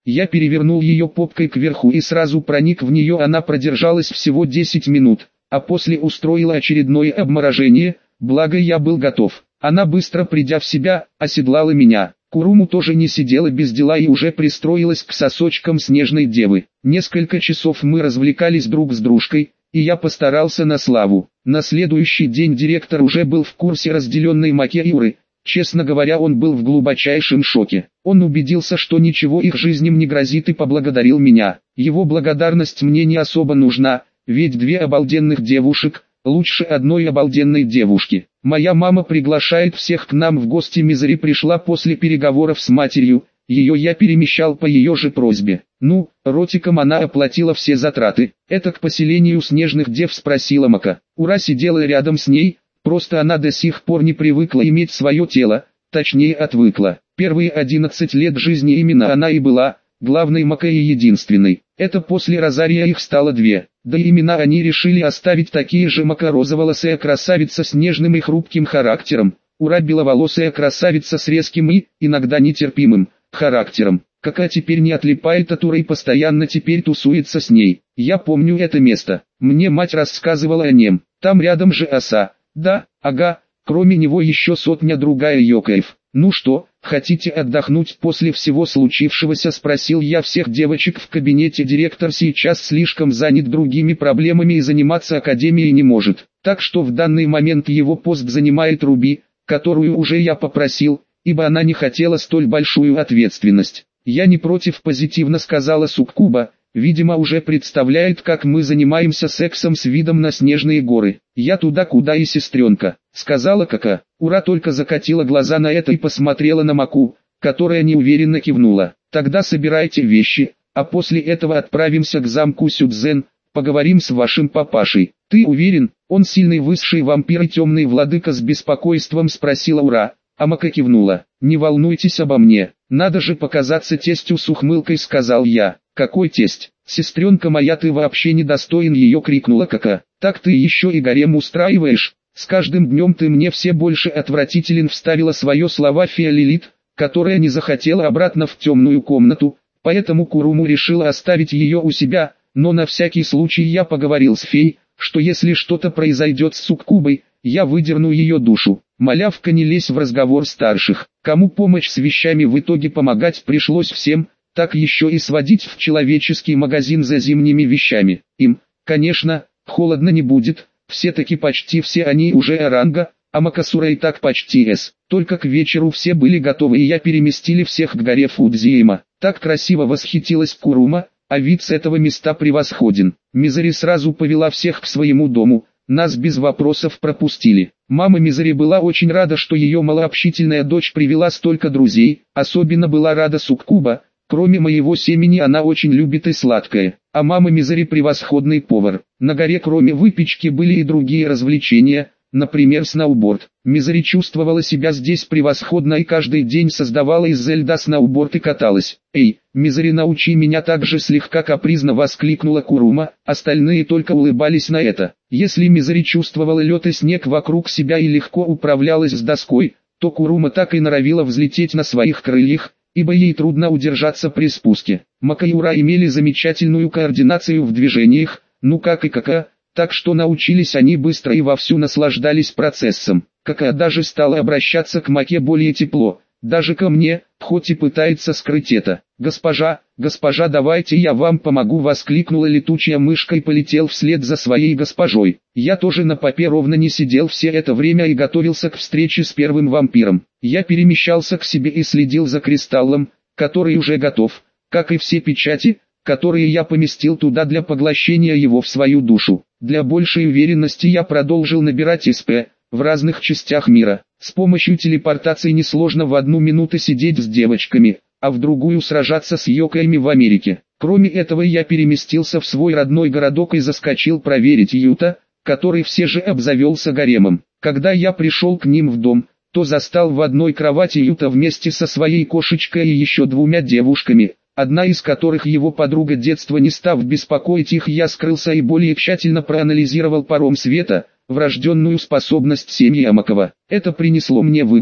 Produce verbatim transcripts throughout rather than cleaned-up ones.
Я перевернул ее попкой кверху и сразу проник в нее. Она продержалась всего десять минут, а после устроила очередное обморожение, благо я был готов. Она, быстро придя в себя, оседлала меня. Куруму тоже не сидела без дела и уже пристроилась к сосочкам снежной девы. Несколько часов мы развлекались друг с дружкой, и я постарался на славу. На следующий день директор уже был в курсе разделенной Маке и Уры. Честно говоря, он был в глубочайшем шоке. Он убедился, что ничего их жизням не грозит, и поблагодарил меня. Его благодарность мне не особо нужна, ведь две обалденных девушек лучше одной обалденной девушки. Моя мама приглашает всех к нам в гости. Мизери пришла после переговоров с матерью, ее я перемещал по ее же просьбе. Ну, ротиком она оплатила все затраты. Это к поселению снежных дев, спросила Мака. Ура сидела рядом с ней, просто она до сих пор не привыкла иметь свое тело, точнее отвыкла. Первые одиннадцать лет жизни именно она и была главной Макой и единственной. Это после Розария их стало две. Да и именно они решили оставить такие же. Мака розоволосая красавица с нежным и хрупким характером, Ура беловолосая красавица с резким и, иногда нетерпимым, характером. Кака теперь не отлипает от Уры и постоянно теперь тусуется с ней. Я помню это место, мне мать рассказывала о нем. Там рядом же оса. Да, ага, кроме него еще сотня другая йокаев. Ну что, хотите отдохнуть после всего случившегося, спросил я всех девочек в кабинете. Директор сейчас слишком занят другими проблемами и заниматься академией не может. Так что в данный момент его пост занимает Руби, которую уже я попросил, ибо она не хотела столь большую ответственность. Я не против, позитивно сказала Суккуба. Видимо, уже представляет, как мы занимаемся сексом с видом на снежные горы. Я туда, куда и сестренка, сказала Кака. Ура только закатила глаза на это и посмотрела на Маку, которая неуверенно кивнула. Тогда собирайте вещи, а после этого отправимся к замку Сюдзен, поговорим с вашим папашей. Ты уверен, он сильный высший вампир и темный владыка, с беспокойством спросила Ура. А Мака кивнула. Не волнуйтесь обо мне, надо же показаться тестю, с ухмылкой сказал я. Какой тесть? Сестренка моя, ты вообще недостоин ее, крикнула Кака. Так ты еще и гарем устраиваешь? С каждым днем ты мне все больше отвратителен, вставила свое слова фея Лилит, которая не захотела обратно в темную комнату, поэтому Куруму решила оставить ее у себя, но на всякий случай я поговорил с феей, что если что-то произойдет с Суккубой, я выдерну ее душу. Малявка, не лезь в разговор старших. Кому помощь с вещами, в итоге помогать пришлось всем, так еще и сводить в человеческий магазин за зимними вещами. Им, конечно, холодно не будет, все-таки почти все они уже оранга, а Макасура и так почти С. Только к вечеру все были готовы, и я переместили всех к горе Фудзиэма. Так красиво, восхитилась Курума, а вид с этого места превосходен. Мизери сразу повела всех к своему дому. Нас без вопросов пропустили. Мама Мизери была очень рада, что ее малообщительная дочь привела столько друзей, особенно была рада Суккуба. Кроме моего семени она очень любит и сладкое, а мама Мизери превосходный повар. На горе кроме выпечки были и другие развлечения, например сноуборд. Мизери чувствовала себя здесь превосходно и каждый день создавала из-за льда сноуборд и каталась. «Эй, Мизери, научи меня!» также слегка капризно воскликнула Курума, остальные только улыбались на это. Если Мизери чувствовала лед и снег вокруг себя и легко управлялась с доской, то Курума так и норовила взлететь на своих крыльях, ибо ей трудно удержаться при спуске. Мака и Ура имели замечательную координацию в движениях, ну как и Кака, так что научились они быстро и вовсю наслаждались процессом. Кака даже стала обращаться к Маке более тепло, даже ко мне, хоть и пытается скрыть это. «Госпожа, госпожа, давайте я вам помогу!» — воскликнула летучая мышка и полетел вслед за своей госпожой. Я тоже на попе ровно не сидел все это время и готовился к встрече с первым вампиром. Я перемещался к себе и следил за кристаллом, который уже готов, как и все печати, которые я поместил туда для поглощения его в свою душу. Для большей уверенности я продолжил набирать СП в разных частях мира. С помощью телепортации несложно в одну минуту сидеть с девочками, а в другую сражаться с йокаями в Америке. Кроме этого, я переместился в свой родной городок и заскочил проверить Юта, который все же обзавелся гаремом. Когда я пришел к ним в дом, то застал в одной кровати Юта вместе со своей кошечкой и еще двумя девушками, одна из которых его подруга детства. Не став беспокоить их, я скрылся и более тщательно проанализировал паром света, врожденную способность семьи Амакова. Это принесло мне выгоду,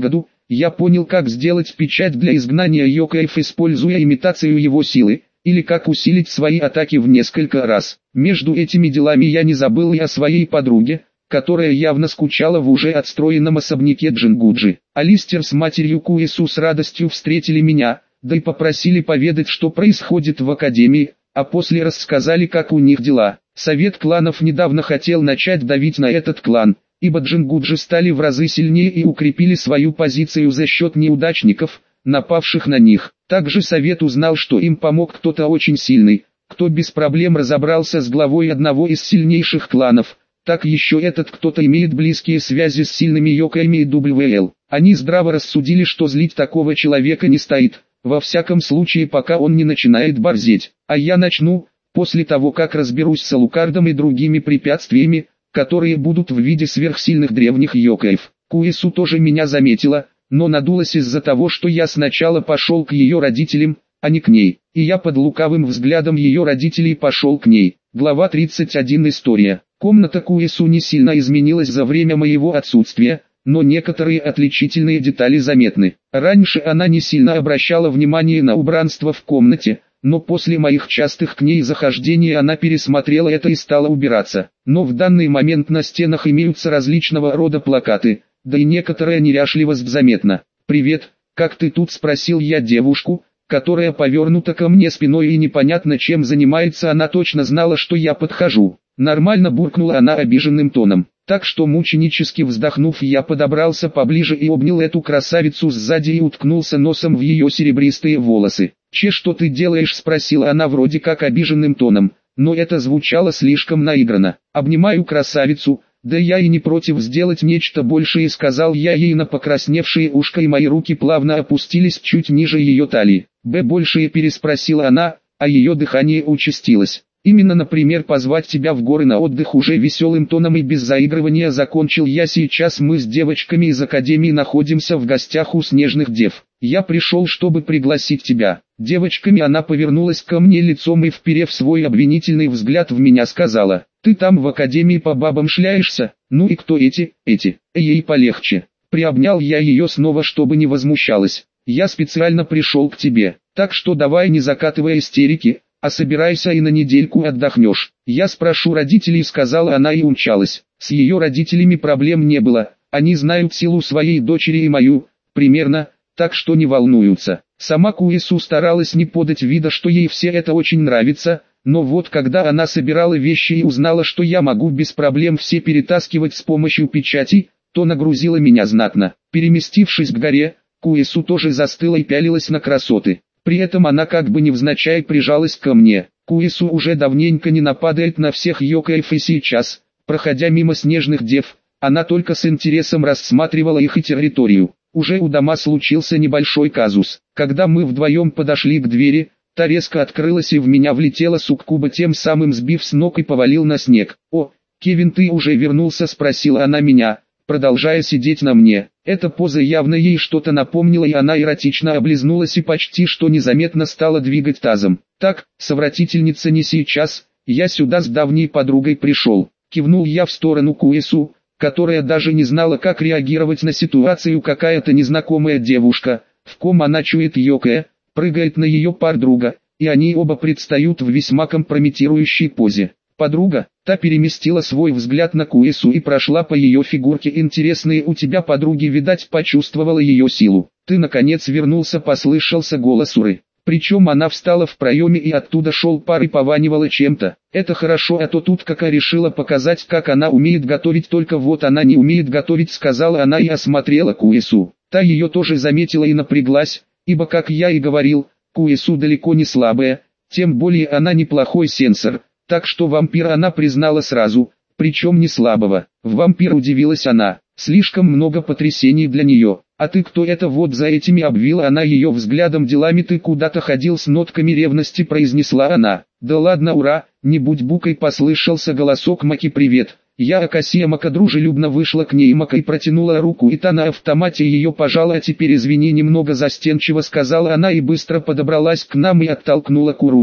Я понял, как сделать печать для изгнания Йокаев, используя имитацию его силы, или как усилить свои атаки в несколько раз. Между этими делами я не забыл и о своей подруге, которая явно скучала в уже отстроенном особняке Джингуджи. Алистер с матерью Куэсу с радостью встретили меня, да и попросили поведать, что происходит в академии, а после рассказали, как у них дела. Совет кланов недавно хотел начать давить на этот клан, ибо Джингуджи стали в разы сильнее и укрепили свою позицию за счет неудачников, напавших на них. Также совет узнал, что им помог кто-то очень сильный, кто без проблем разобрался с главой одного из сильнейших кланов. Так еще этот кто-то имеет близкие связи с сильными Йокаями и дабл ю эл. Они здраво рассудили, что злить такого человека не стоит, во всяком случае пока он не начинает борзеть. А я начну, после того как разберусь с Алукардом и другими препятствиями, которые будут в виде сверхсильных древних Йокаев. Куэсу тоже меня заметила, но надулась из-за того, что я сначала пошел к ее родителям, а не к ней, и я под лукавым взглядом ее родителей пошел к ней. Глава тридцать один. История. Комната Куэсу не сильно изменилась за время моего отсутствия, но некоторые отличительные детали заметны. Раньше она не сильно обращала внимание на убранство в комнате, но после моих частых к ней захождений она пересмотрела это и стала убираться. Но в данный момент на стенах имеются различного рода плакаты, да и некоторая неряшливость заметна. «Привет, как ты тут?» — спросил я девушку, которая повернута ко мне спиной и непонятно чем занимается. Она точно знала, что я подхожу. Нормально, буркнула она обиженным тоном. Так что мученически вздохнув, я подобрался поближе и обнял эту красавицу сзади и уткнулся носом в ее серебристые волосы. «Че, что ты делаешь?» — спросила она вроде как обиженным тоном, но это звучало слишком наигранно. «Обнимаю красавицу, да я и не против сделать нечто большее», — сказал я ей на покрасневшее ушко, и мои руки плавно опустились чуть ниже ее талии. «Б большее?» — переспросила она, а ее дыхание участилось. «Именно, например, позвать тебя в горы на отдых», — уже веселым тоном и без заигрывания закончил я. «Сейчас мы с девочками из академии находимся в гостях у снежных дев. Я пришел, чтобы пригласить тебя». Девочками она повернулась ко мне лицом и, вперев свой обвинительный взгляд в меня, сказала: «Ты там в академии по бабам шляешься? Ну и кто эти, эти?» Ей полегче. Приобнял я ее снова, чтобы не возмущалась. «Я специально пришел к тебе, так что давай не закатывай истерики, а собирайся и на недельку отдохнешь. Я спрошу родителей», — сказала она и умчалась. С ее родителями проблем не было, они знают силу своей дочери и мою, примерно, так что не волнуются. Сама Куэсу старалась не подать вида, что ей все это очень нравится, но вот когда она собирала вещи и узнала, что я могу без проблем все перетаскивать с помощью печати, то нагрузила меня знатно. Переместившись к горе, Куэсу тоже застыла и пялилась на красоты. При этом она как бы невзначай прижалась ко мне. Куэсу уже давненько не нападает на всех Йокаев, и сейчас, проходя мимо снежных дев, она только с интересом рассматривала их и территорию. Уже у дома случился небольшой казус. Когда мы вдвоем подошли к двери, та резко открылась и в меня влетела суккуба, тем самым сбив с ног и повалил на снег. «О, Кевин, ты уже вернулся?» — спросила она меня, продолжая сидеть на мне. Эта поза явно ей что-то напомнила, и она эротично облизнулась и почти что незаметно стала двигать тазом. «Так, совратительница, не сейчас, я сюда с давней подругой пришел». Кивнул я в сторону Куэсу, которая даже не знала, как реагировать на ситуацию. Какая-то незнакомая девушка, в ком она чует Йокая, прыгает на ее подруга, и они оба предстают в весьма компрометирующей позе. Подруга, та переместила свой взгляд на Куэсу и прошла по ее фигурке. «Интересные у тебя подруги», видать, почувствовала ее силу. «Ты наконец вернулся», — послышался голос Уры. Причем она встала в проеме, и оттуда шел пар и пованивала чем-то. «Это хорошо, а то тут Кака решила показать, как она умеет готовить, только вот она не умеет готовить», — сказала она и осмотрела Куэсу. Та ее тоже заметила и напряглась, ибо, как я и говорил, Куэсу далеко не слабая, тем более она неплохой сенсор, так что вампира она признала сразу, причем не слабого. В вампир удивилась она, слишком много потрясений для нее. «А ты кто это?» Вот за этими обвила она ее взглядом. «Делами ты куда-то ходил?» С нотками ревности произнесла она. «Да ладно, ура, не будь букой», послышался голосок Маки. «Привет, я Акасия». Мака дружелюбно вышла к ней. Мака и протянула руку, и та на автомате ее пожала. «А теперь извини», немного застенчиво сказала она и быстро подобралась к нам и оттолкнула Куруму,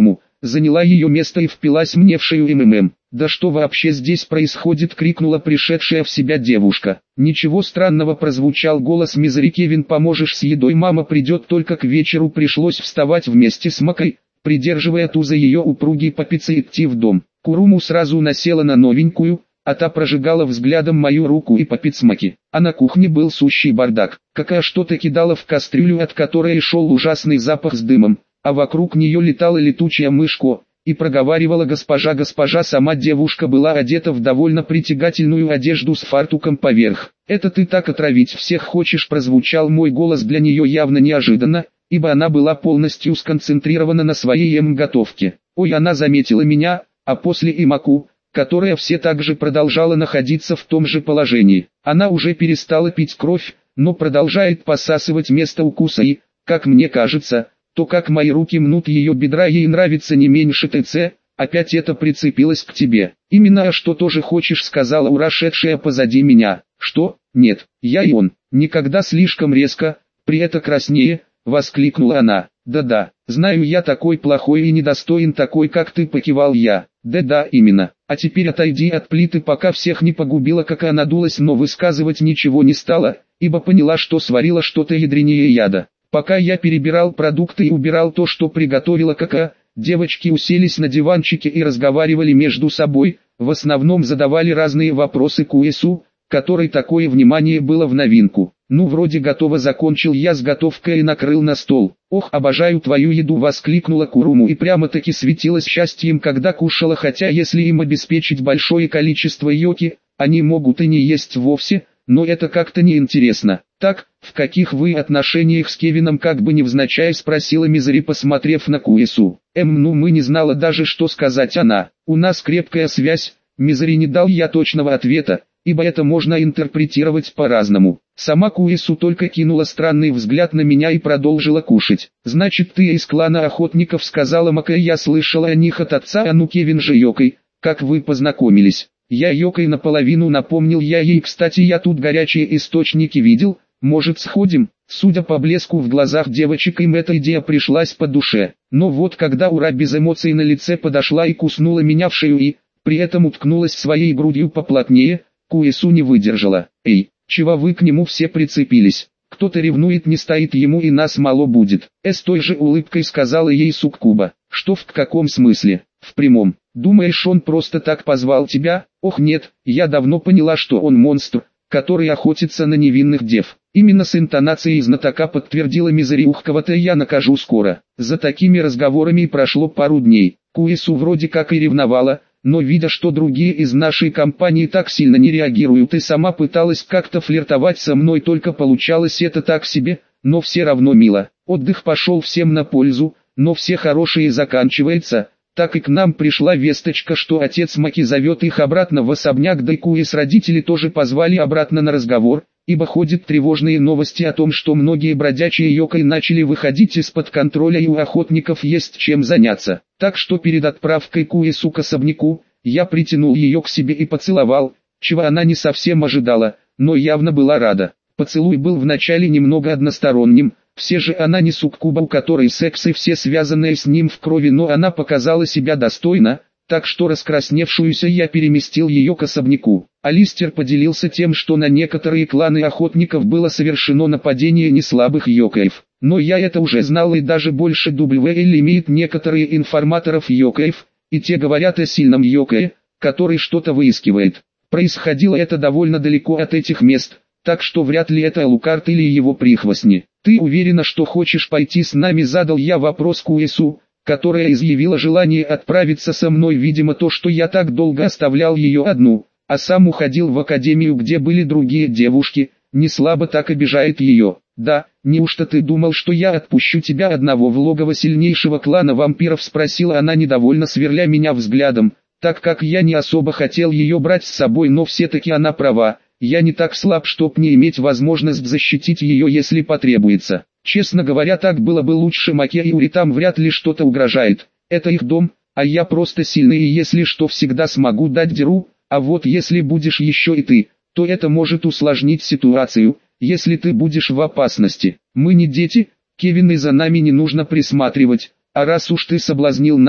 заняла ее место и впилась мне в шею МММ. «Да что вообще здесь происходит?» — крикнула пришедшая в себя девушка. «Ничего странного», — прозвучал голос Мизери. «Кевин, поможешь с едой? Мама придет только к вечеру». Пришлось вставать вместе с Макой, придерживая ту за ее упругие попицы, идти в дом. Куруму сразу насела на новенькую, а та прожигала взглядом мою руку и попиц Маки. А на кухне был сущий бардак. Какая что-то кидала в кастрюлю, от которой шел ужасный запах с дымом, а вокруг нее летала летучая мышка. И проговаривала: «Госпожа, госпожа». Сама девушка была одета в довольно притягательную одежду с фартуком поверх. «Это ты так отравить всех хочешь?» — прозвучал мой голос для нее явно неожиданно, ибо она была полностью сконцентрирована на своей м-готовке. Ой, она заметила меня, а после и Маку, которая все так же продолжала находиться в том же положении. Она уже перестала пить кровь, но продолжает посасывать место укуса и, как мне кажется, то, как мои руки мнут ее бедра, ей нравится не меньше. ТЦ, опять это прицепилось к тебе. Именно. «А что тоже хочешь?» — сказала Ура, шедшая позади меня. «Что? Нет, я и он». «Никогда слишком резко, при это краснее», — воскликнула она. «Да-да, знаю, я такой плохой и недостоин такой, как ты», — покивал я. «Да-да, именно. А теперь отойди от плиты, пока всех не погубила». Как она дулась, но высказывать ничего не стала, ибо поняла, что сварила что-то ядренее яда. Пока я перебирал продукты и убирал то, что приготовила Кака, девочки уселись на диванчике и разговаривали между собой, в основном задавали разные вопросы Куэсу, которой такое внимание было в новинку. «Ну, вроде готово», — закончил я с готовкой и накрыл на стол. «Ох, обожаю твою еду», — воскликнула Куруму и прямо-таки светилась счастьем, когда кушала, хотя если им обеспечить большое количество йоки, они могут и не есть вовсе, но это как-то неинтересно. «Так, в каких вы отношениях с Кевином?» — как бы невзначай спросила Мизери, посмотрев на Куэсу. «Эм, ну мы не знала даже, что сказать она. У нас крепкая связь». Мизери не дал я точного ответа, ибо это можно интерпретировать по-разному. Сама Куэсу только кинула странный взгляд на меня и продолжила кушать. «Значит, ты из клана охотников», — сказала Мака. «Я слышала о них от отца». «А ну, Кевин же Йокой, как вы познакомились?» «Я Йокой наполовину», — напомнил я ей. «Кстати, я тут горячие источники видел, может сходим?» Судя по блеску в глазах девочек, им эта идея пришлась по душе. Но вот когда Ура без эмоций на лице подошла и куснула меня в шею и, при этом уткнулась своей грудью поплотнее, Куэсу не выдержала. «Эй, чего вы к нему все прицепились? Кто-то ревнует, не стоит ему и нас мало будет». С той же улыбкой сказала ей Суккуба. «Что, в каком смысле?» «В прямом. Думаешь, он просто так позвал тебя?» «Ох нет, я давно поняла, что он монстр, который охотится на невинных дев». Именно с интонацией знатока подтвердила Мизери. «Ух, кого-то я накажу скоро». За такими разговорами и прошло пару дней. Куэсу вроде как и ревновала, но видя, что другие из нашей компании так сильно не реагируют, и сама пыталась как-то флиртовать со мной, только получалось это так себе, но все равно мило. Отдых пошел всем на пользу, но все хорошее заканчивается. Так и к нам пришла весточка, что отец Маки зовет их обратно в особняк, да и Куэс родители тоже позвали обратно на разговор, ибо ходят тревожные новости о том, что многие бродячие йокой начали выходить из-под контроля и у охотников есть чем заняться. Так что перед отправкой Куэсу к особняку, я притянул ее к себе и поцеловал, чего она не совсем ожидала, но явно была рада. Поцелуй был вначале немного односторонним. Все же она не суккуба, у которой секс и все связанное с ним в крови, но она показала себя достойно, так что раскрасневшуюся я переместил ее к особняку. Алистер поделился тем, что на некоторые кланы охотников было совершено нападение неслабых йокаев. Но я это уже знал, и даже больше. дабл ю эл имеет некоторые информаторов йокаев, и те говорят о сильном йокае, который что-то выискивает. Происходило это довольно далеко от этих мест, так что вряд ли это Алукарт или его прихвостни. «Ты уверена, что хочешь пойти с нами?» — задал я вопрос Куэсу, которая изъявила желание отправиться со мной, видимо то, что я так долго оставлял ее одну, а сам уходил в академию, где были другие девушки, не слабо так обижает ее. «Да, неужто ты думал, что я отпущу тебя одного в логово сильнейшего клана вампиров?» — спросила она, недовольно сверля меня взглядом, так как я не особо хотел ее брать с собой, но все-таки она права. Я не так слаб, чтоб не иметь возможность защитить ее, если потребуется. Честно говоря, так было бы лучше. Маке и Ури, там вряд ли что-то угрожает. Это их дом, а я просто сильный и если что всегда смогу дать дёру, а вот если будешь еще и ты, то это может усложнить ситуацию, если ты будешь в опасности. Мы не дети, Кевин, и за нами не нужно присматривать, а раз уж ты соблазнил нас,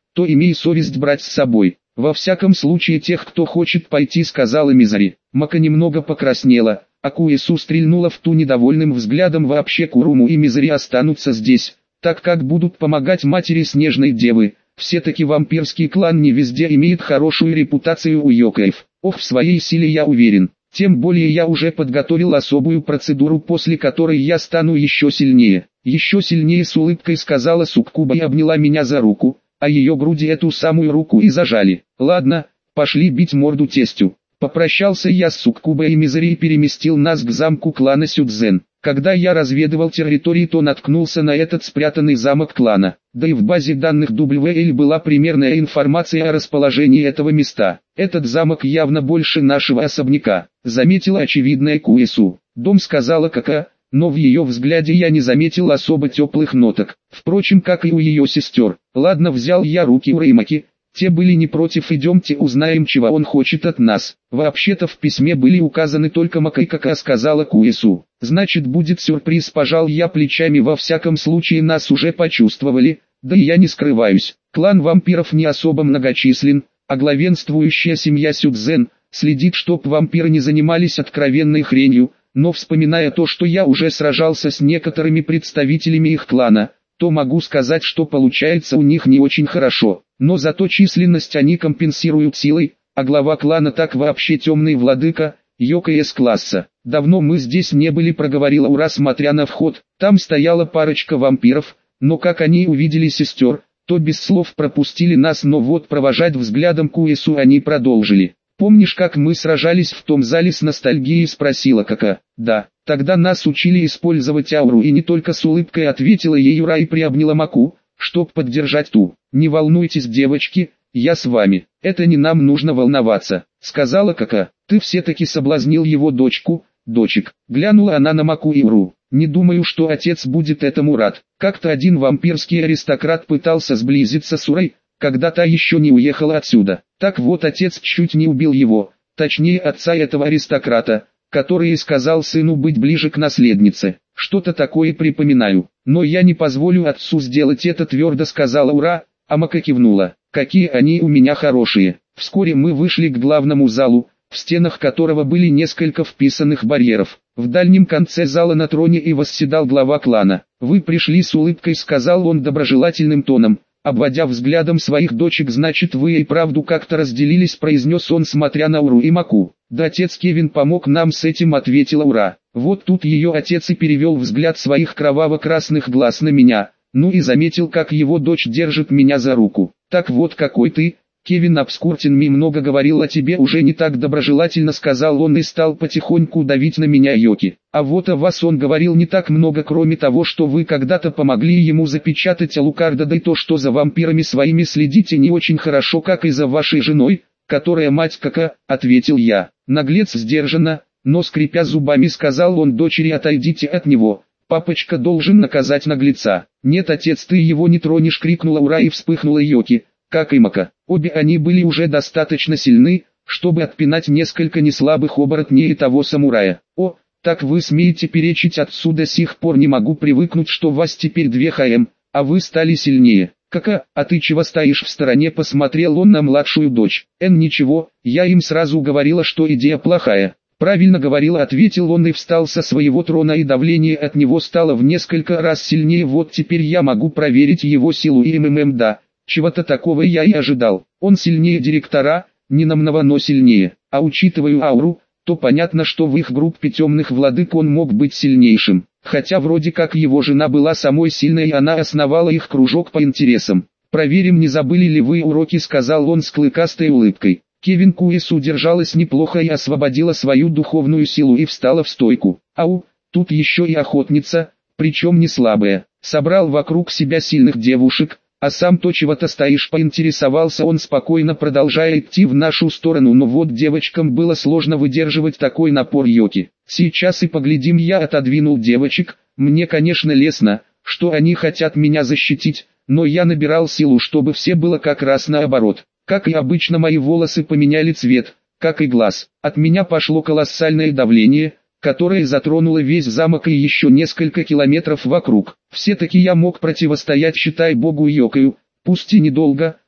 то имей совесть брать с собой. Во всяком случае тех, кто хочет пойти, сказала Мизари. Мака немного покраснела, а Куэсу стрельнула в ту недовольным взглядом. Вообще Куруму и Мизари останутся здесь, так как будут помогать матери Снежной Девы. Все-таки вампирский клан не везде имеет хорошую репутацию у йокаев. Ох, в своей силе я уверен. Тем более я уже подготовил особую процедуру, после которой я стану еще сильнее. Еще сильнее, с улыбкой сказала Суккуба и обняла меня за руку, а ее груди эту самую руку и зажали. Ладно, пошли бить морду тестю. Попрощался я с Суккубой и Мизари и переместил нас к замку клана Сюдзен. Когда я разведывал территории, то наткнулся на этот спрятанный замок клана. Да и в базе данных дабл ю эл была примерная информация о расположении этого места. Этот замок явно больше нашего особняка, заметила очевидная Куэсу. Дом, сказала Кака, но в ее взгляде я не заметил особо теплых ноток. Впрочем, как и у ее сестер. Ладно, взял я руки у Реймаки. Те были не против, идемте узнаем, чего он хочет от нас. Вообще-то в письме были указаны только Мака и Кака, сказала Куэсу. Значит, будет сюрприз, пожал я плечами. Во всяком случае нас уже почувствовали, да и я не скрываюсь. Клан вампиров не особо многочислен, а главенствующая семья Сюдзен следит, чтоб вампиры не занимались откровенной хренью, но вспоминая то, что я уже сражался с некоторыми представителями их клана, то могу сказать, что получается у них не очень хорошо. Но зато численность они компенсируют силой, а глава клана так вообще темный владыка, йокай С-класса. Давно мы здесь не были, проговорила Ура, смотря на вход. Там стояла парочка вампиров, но как они увидели сестер, то без слов пропустили нас, но вот провожать взглядом Куэсу они продолжили. Помнишь, как мы сражались в том зале, с ностальгией спросила Кака. Да, тогда нас учили использовать ауру, и не только, с улыбкой ответила ей Ура и приобняла Маку, чтоб поддержать ту. Не волнуйтесь, девочки, я с вами, это не нам нужно волноваться, сказала Кака. Ты все-таки соблазнил его дочку, дочек. Глянула она на Маку и Уру. Не думаю, что отец будет этому рад. Как-то один вампирский аристократ пытался сблизиться с Урой, когда та еще не уехала отсюда. Так вот, отец чуть не убил его, точнее отца этого аристократа, который и сказал сыну быть ближе к наследнице. Что-то такое припоминаю. Но я не позволю отцу сделать это, твердо сказала Ура, а Мака кивнула. Какие они у меня хорошие. Вскоре мы вышли к главному залу, в стенах которого были несколько вписанных барьеров. В дальнем конце зала на троне и восседал глава клана. «Вы пришли с улыбкой», — сказал он доброжелательным тоном, обводя взглядом своих дочек. «Значит, вы и правду как-то разделились», — произнес он, смотря на Уру и Маку. «Да, отец Кевин помог нам с этим», — ответила Ура. Вот тут ее отец и перевел взгляд своих кроваво-красных глаз на меня, ну и заметил, как его дочь держит меня за руку. «Так вот какой ты, Кевин Обскуртин, ми много говорил о тебе», уже не так доброжелательно сказал он и стал потихоньку давить на меня Йоки. «А вот о вас он говорил не так много, кроме того, что вы когда-то помогли ему запечатать Алукарда, да и то, что за вампирами своими следите не очень хорошо, как и за вашей женой, которая мать Кака», — ответил я. Наглец сдержанно, но скрипя зубами сказал он дочери: «Отойдите от него, папочка должен наказать наглеца». «Нет, отец, ты его не тронешь», — крикнула Ура и вспыхнула Йоки, как и Мака. Обе они были уже достаточно сильны, чтобы отпинать несколько неслабых оборотней и того самурая. «О, так вы смеете перечить отцу? До сих пор не могу привыкнуть, что вас теперь две ХМ, а вы стали сильнее». «Кака, а ты чего стоишь в стороне?» — посмотрел он на младшую дочь. «Эн, ничего, я им сразу говорила, что идея плохая». «Правильно говорила», — ответил он и встал со своего трона, и давление от него стало в несколько раз сильнее. «Вот теперь я могу проверить его силу и МММ, да, чего-то такого я и ожидал. Он сильнее директора, не намного, но сильнее, а учитывая ауру, то понятно, что в их группе темных владык он мог быть сильнейшим. Хотя вроде как его жена была самой сильной, и она основала их кружок по интересам. «Проверим, не забыли ли вы уроки», — сказал он с клыкастой улыбкой. Кевин Куэсу держалась неплохо и освободила свою духовную силу и встала в стойку. «Ау, тут еще и охотница, причем не слабая». Собрал вокруг себя сильных девушек, а сам то чего-то стоишь, поинтересовался он, спокойно продолжая идти в нашу сторону. Но вот девочкам было сложно выдерживать такой напор Йоки. «Сейчас и поглядим». Я отодвинул девочек. Мне, конечно, лестно, что они хотят меня защитить, но я набирал силу, чтобы все было как раз наоборот. Как и обычно, мои волосы поменяли цвет, как и глаз. От меня пошло колоссальное давление, которое затронуло весь замок и еще несколько километров вокруг. Все-таки я мог противостоять, считай, богу Йокаю, пусть и недолго,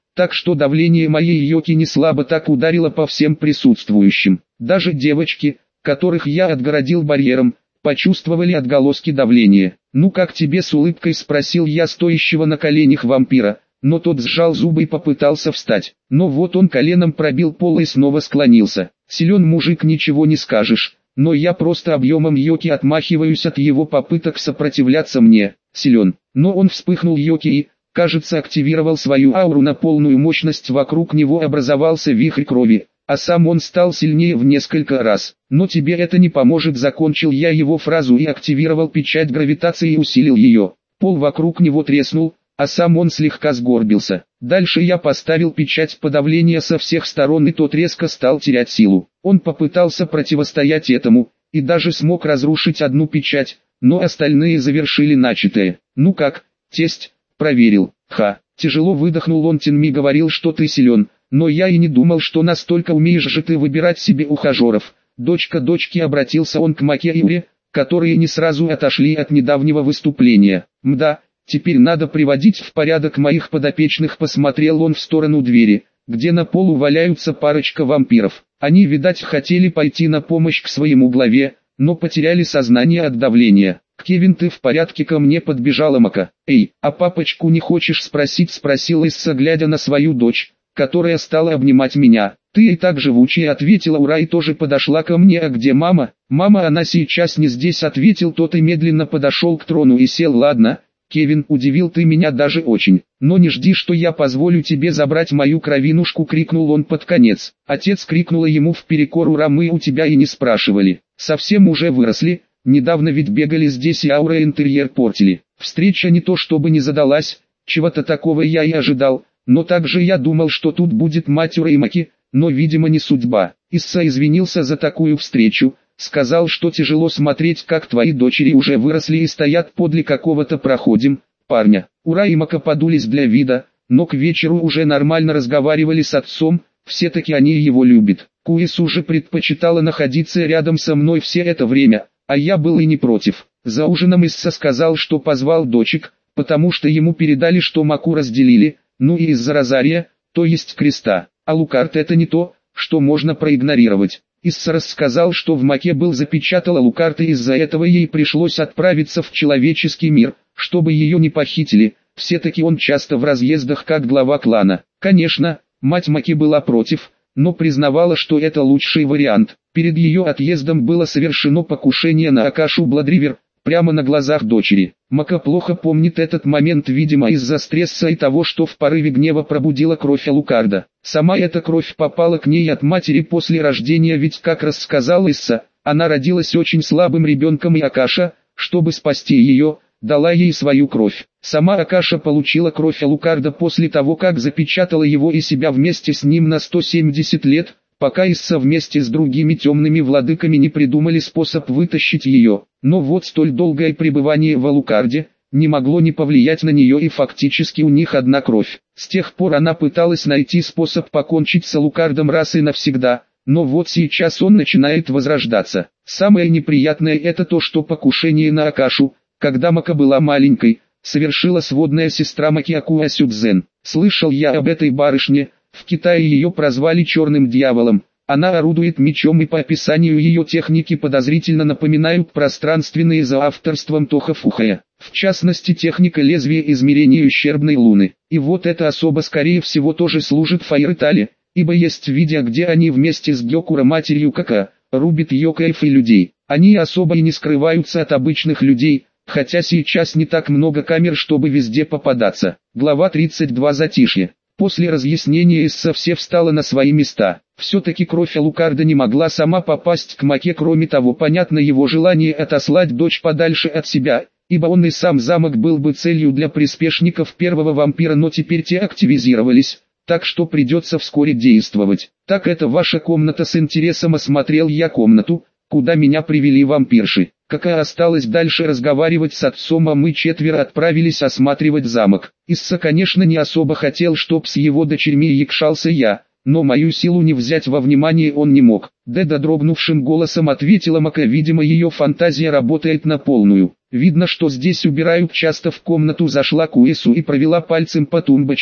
так что давление моей йоки не слабо так ударило по всем присутствующим. Даже девочки, которых я отгородил барьером, почувствовали отголоски давления. «Ну как тебе?» — с улыбкой спросил я стоящего на коленях вампира, но тот сжал зубы и попытался встать. Но вот он коленом пробил пол и снова склонился. Силен мужик, ничего не скажешь, но я просто объемом йоки отмахиваюсь от его попыток сопротивляться мне. Силен. Но он вспыхнул йоки и, кажется, активировал свою ауру на полную мощность, вокруг него образовался вихрь крови, а сам он стал сильнее в несколько раз. «Но тебе это не поможет», — закончил я его фразу и активировал печать гравитации и усилил ее. Пол вокруг него треснул, а сам он слегка сгорбился. Дальше я поставил печать подавления со всех сторон, и тот резко стал терять силу. Он попытался противостоять этому, и даже смог разрушить одну печать, но остальные завершили начатое. «Ну как, тесть?» — проверил. «Ха». Тяжело выдохнул он. «Тенми говорил, что ты силен, но я и не думал, что настолько умеешь же ты выбирать себе ухажеров». Дочка дочки, обратился он к Маке и Уре, которые не сразу отошли от недавнего выступления. «Мда, теперь надо приводить в порядок моих подопечных», — посмотрел он в сторону двери, где на полу валяются парочка вампиров. Они, видать, хотели пойти на помощь к своему главе, но потеряли сознание от давления. «Кевин, ты в порядке?» — ко мне подбежала Мака. «Эй, а папочку не хочешь спросить?» — спросила Исса, глядя на свою дочь, которая стала обнимать меня. «Ты и так живучая», — ответила Ура и тоже подошла ко мне. «А где мама?» «Мама, она сейчас не здесь», — ответил тот и медленно подошел к трону и сел. «Ладно, Кевин, удивил ты меня даже очень, но не жди, что я позволю тебе забрать мою кровинушку», — крикнул он под конец. Отец крикнула ему вперекор: «Ура, мы у тебя и не спрашивали, совсем уже выросли, недавно ведь бегали здесь и аура интерьер портили». Встреча не то чтобы не задалась, чего-то такого я и ожидал, но также я думал, что тут будет мать Ура и Маки, но видимо не судьба. Исса извинился за такую встречу, сказал, что тяжело смотреть, как твои дочери уже выросли и стоят подле какого-то проходим парня. Ура и Мака подулись для вида, но к вечеру уже нормально разговаривали с отцом, все-таки они его любят. Куису же предпочитала находиться рядом со мной все это время, а я был и не против. За ужином Исса сказал, что позвал дочек, потому что ему передали, что Маку разделили, ну и из-за Розария, то есть креста. А Лукард — это не то, что можно проигнорировать. Исса рассказал, что в Маке был запечатал Лукард, и из-за этого ей пришлось отправиться в человеческий мир, чтобы ее не похитили. Все-таки он часто в разъездах как глава клана. Конечно, мать Маки была против, но признавала, что это лучший вариант. Перед ее отъездом было совершено покушение на Акашу Бладривер, прямо на глазах дочери. Мака плохо помнит этот момент, видимо из-за стресса и того, что в порыве гнева пробудила кровь Алукарда. Сама эта кровь попала к ней от матери после рождения, ведь, как рассказала Исса, она родилась очень слабым ребенком, и Акаша, чтобы спасти ее, дала ей свою кровь. Сама Акаша получила кровь Алукарда после того, как запечатала его и себя вместе с ним на сто семьдесят лет, пока Исса вместе с другими темными владыками не придумали способ вытащить ее. Но вот столь долгое пребывание в Алукарде не могло не повлиять на нее, и фактически у них одна кровь. С тех пор она пыталась найти способ покончить с Алукардом раз и навсегда, но вот сейчас он начинает возрождаться. Самое неприятное — это то, что покушение на Акашу, когда Мака была маленькой, совершила сводная сестра Маки Акуа Сюдзен. Слышал я об этой барышне, в Китае ее прозвали черным дьяволом. Она орудует мечом, и по описанию ее техники подозрительно напоминают пространственные за авторством Тоха Фухая. В частности, техника лезвия измерения ущербной луны. И вот эта особа скорее всего тоже служит Фаертале, ибо есть видео, где они вместе с Гёкура, матерью Кака, рубят Йокаев и людей. Они особо и не скрываются от обычных людей, хотя сейчас не так много камер, чтобы везде попадаться. Глава тридцать два. Затишье. После разъяснения Исса все встала на свои места. Все-таки кровь Алукарда не могла сама попасть к Маке, кроме того, понятно его желание отослать дочь подальше от себя, ибо он и сам замок был бы целью для приспешников первого вампира, но теперь те активизировались, так что придется вскоре действовать. «Так это ваша комната?» — с интересом осмотрел я комнату, куда меня привели вампирши. Какая осталось дальше разговаривать с отцом, а мы четверо отправились осматривать замок. Исса, конечно, не особо хотел, чтоб с его дочерьми якшался я, но мою силу не взять во внимание он не мог. Деда дрогнувшим голосом ответила Мака, видимо ее фантазия работает на полную. Видно, что здесь убирают часто. В комнату зашла Куису и провела пальцем по тумбочке,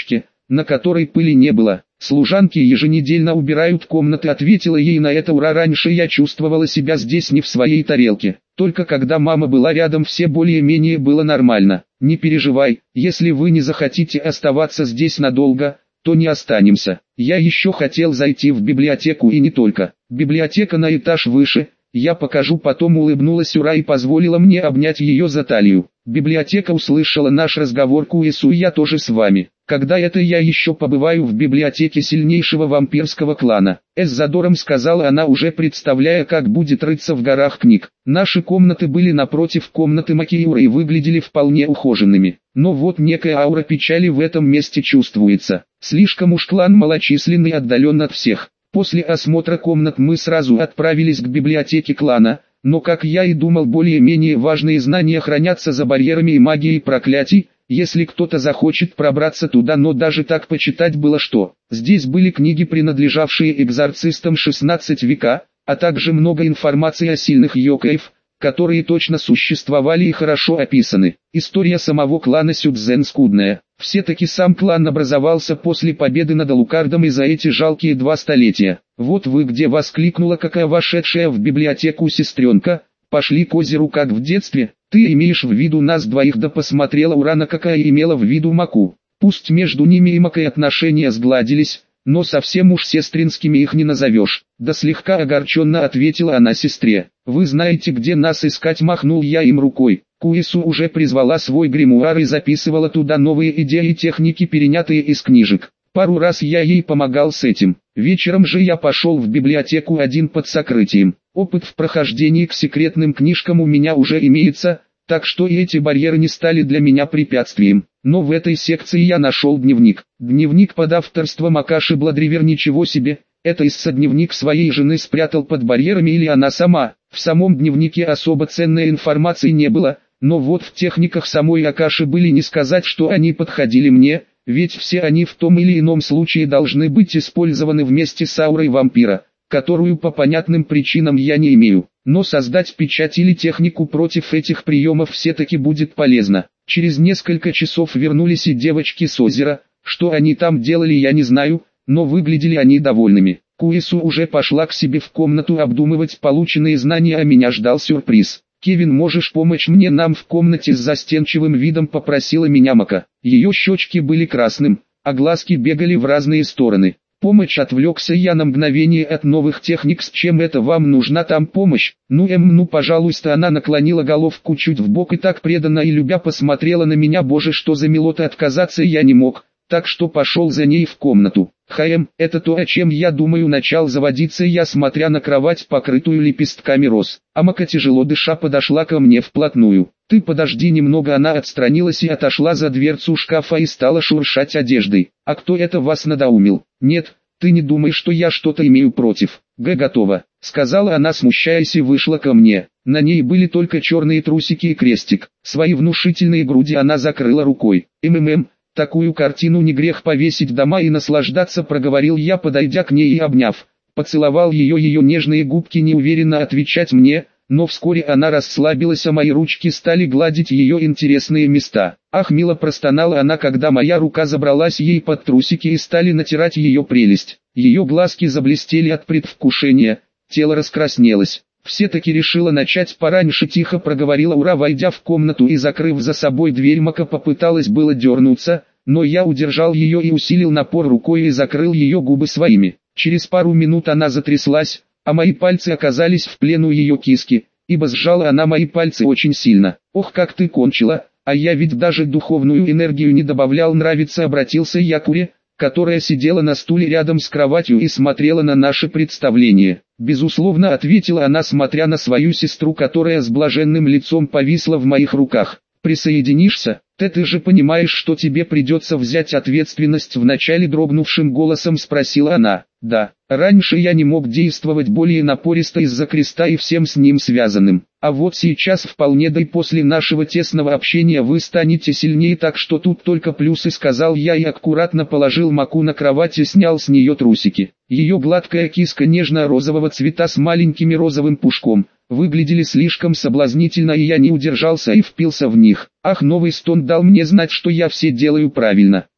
на которой пыли не было. Служанки еженедельно убирают комнаты, ответила ей на это ура. Раньше я чувствовала себя здесь не в своей тарелке. Только когда мама была рядом, все более-менее было нормально. Не переживай, если вы не захотите оставаться здесь надолго, то не останемся. Я еще хотел зайти в библиотеку и не только. Библиотека на этаж выше. Я покажу потом, улыбнулась Ура и позволила мне обнять ее за талию. Библиотека услышала наш разговор. Куэсу, я тоже с вами. Когда это я еще побываю в библиотеке сильнейшего вампирского клана? С задором сказала она, уже представляя, как будет рыться в горах книг. Наши комнаты были напротив комнаты Макиуры и выглядели вполне ухоженными. Но вот некая аура печали в этом месте чувствуется. Слишком уж клан малочисленный и отдален от всех. После осмотра комнат мы сразу отправились к библиотеке клана, но, как я и думал, более-менее важные знания хранятся за барьерами и магией проклятий, если кто-то захочет пробраться туда, но даже так почитать было что. Здесь были книги, принадлежавшие экзорцистам шестнадцатого века, а также много информации о сильных йокаев, которые точно существовали и хорошо описаны. История самого клана Сюдзен скудная. Все-таки сам клан образовался после победы над Алукардом и за эти жалкие два столетия. «Вот вы где!» — воскликнула какая вошедшая в библиотеку сестренка. «Пошли к озеру, как в детстве. Ты имеешь в виду нас двоих?» Да посмотрела Урана, какая имела в виду Маку. Пусть между ними и Макой отношения сгладились, но совсем уж сестринскими их не назовешь. Да слегка огорченно ответила она сестре. «Вы знаете, где нас искать?» — махнул я им рукой. Куэсу уже призвала свой гримуар и записывала туда новые идеи и техники, перенятые из книжек. Пару раз я ей помогал с этим. Вечером же я пошел в библиотеку один под сокрытием. Опыт в прохождении к секретным книжкам у меня уже имеется, так что и эти барьеры не стали для меня препятствием. Но в этой секции я нашел дневник. Дневник под авторством Акаши Бладривер. Ничего себе, это Исса дневник своей жены спрятал под барьерами или она сама? В самом дневнике особо ценной информации не было, но вот в техниках самой Акаши были, не сказать, что они подходили мне, ведь все они в том или ином случае должны быть использованы вместе с аурой вампира, которую по понятным причинам я не имею. Но создать печать или технику против этих приемов все-таки будет полезно. Через несколько часов вернулись и девочки с озера. Что они там делали, я не знаю, но выглядели они довольными. Куэсу уже пошла к себе в комнату обдумывать полученные знания, а меня ждал сюрприз. «Кевин, можешь помочь мне нам в комнате?» с застенчивым видом попросила меня Мака. Ее щечки были красным, а глазки бегали в разные стороны. «Помощь?» — отвлекся я на мгновение от новых техник. «С чем это вам нужна там помощь?» «Ну эм, ну пожалуйста». Она наклонила головку чуть вбок и так преданно и любя посмотрела на меня. Боже, что за милота, отказаться я не мог, так что пошел за ней в комнату. «Хаем, это то, о чем я думаю». Начал заводиться я, смотря на кровать, покрытую лепестками роз. А Мака, тяжело дыша, подошла ко мне вплотную. «Ты подожди немного». Она отстранилась и отошла за дверцу шкафа и стала шуршать одеждой. «А кто это вас надоумил?» «Нет, ты не думай, что я что-то имею против». «Г, готово», — сказала она, смущаясь, и вышла ко мне. На ней были только черные трусики и крестик. Свои внушительные груди она закрыла рукой. «МММ, такую картину не грех повесить дома и наслаждаться», — проговорил я, подойдя к ней и обняв. Поцеловал ее ее нежные губки, неуверенно отвечать мне, но вскоре она расслабилась, а мои ручки стали гладить ее интересные места. «Ах, мило», — простонала она, когда моя рука забралась ей под трусики и стали натирать ее прелесть. Ее глазки заблестели от предвкушения, тело раскраснелось. «Все-таки решила начать пораньше», — тихо проговорила Ура, войдя в комнату и закрыв за собой дверь. Мака попыталась было дернуться, но я удержал ее и усилил напор рукой и закрыл ее губы своими. Через пару минут она затряслась, а мои пальцы оказались в плену ее киски, ибо сжала она мои пальцы очень сильно. «Ох, как ты кончила, а я ведь даже духовную энергию не добавлял». «Нравится?» — обратился я к Уре, которая сидела на стуле рядом с кроватью и смотрела на наше представление. «Безусловно», — ответила она, смотря на свою сестру, которая с блаженным лицом повисла в моих руках. «Присоединишься? Ты, ты же понимаешь, что тебе придется взять ответственность?» вначале дрогнувшим голосом спросила она. «Да, раньше я не мог действовать более напористо из-за креста и всем с ним связанным. А вот сейчас вполне, да и после нашего тесного общения вы станете сильнее, так что тут только плюсы», — сказал я и аккуратно положил Маку на кровать и снял с нее трусики. Ее гладкая киска нежно-розового цвета с маленьким розовым пушком выглядели слишком соблазнительно, и я не удержался и впился в них. Ах, новый стон дал мне знать, что я все делаю правильно.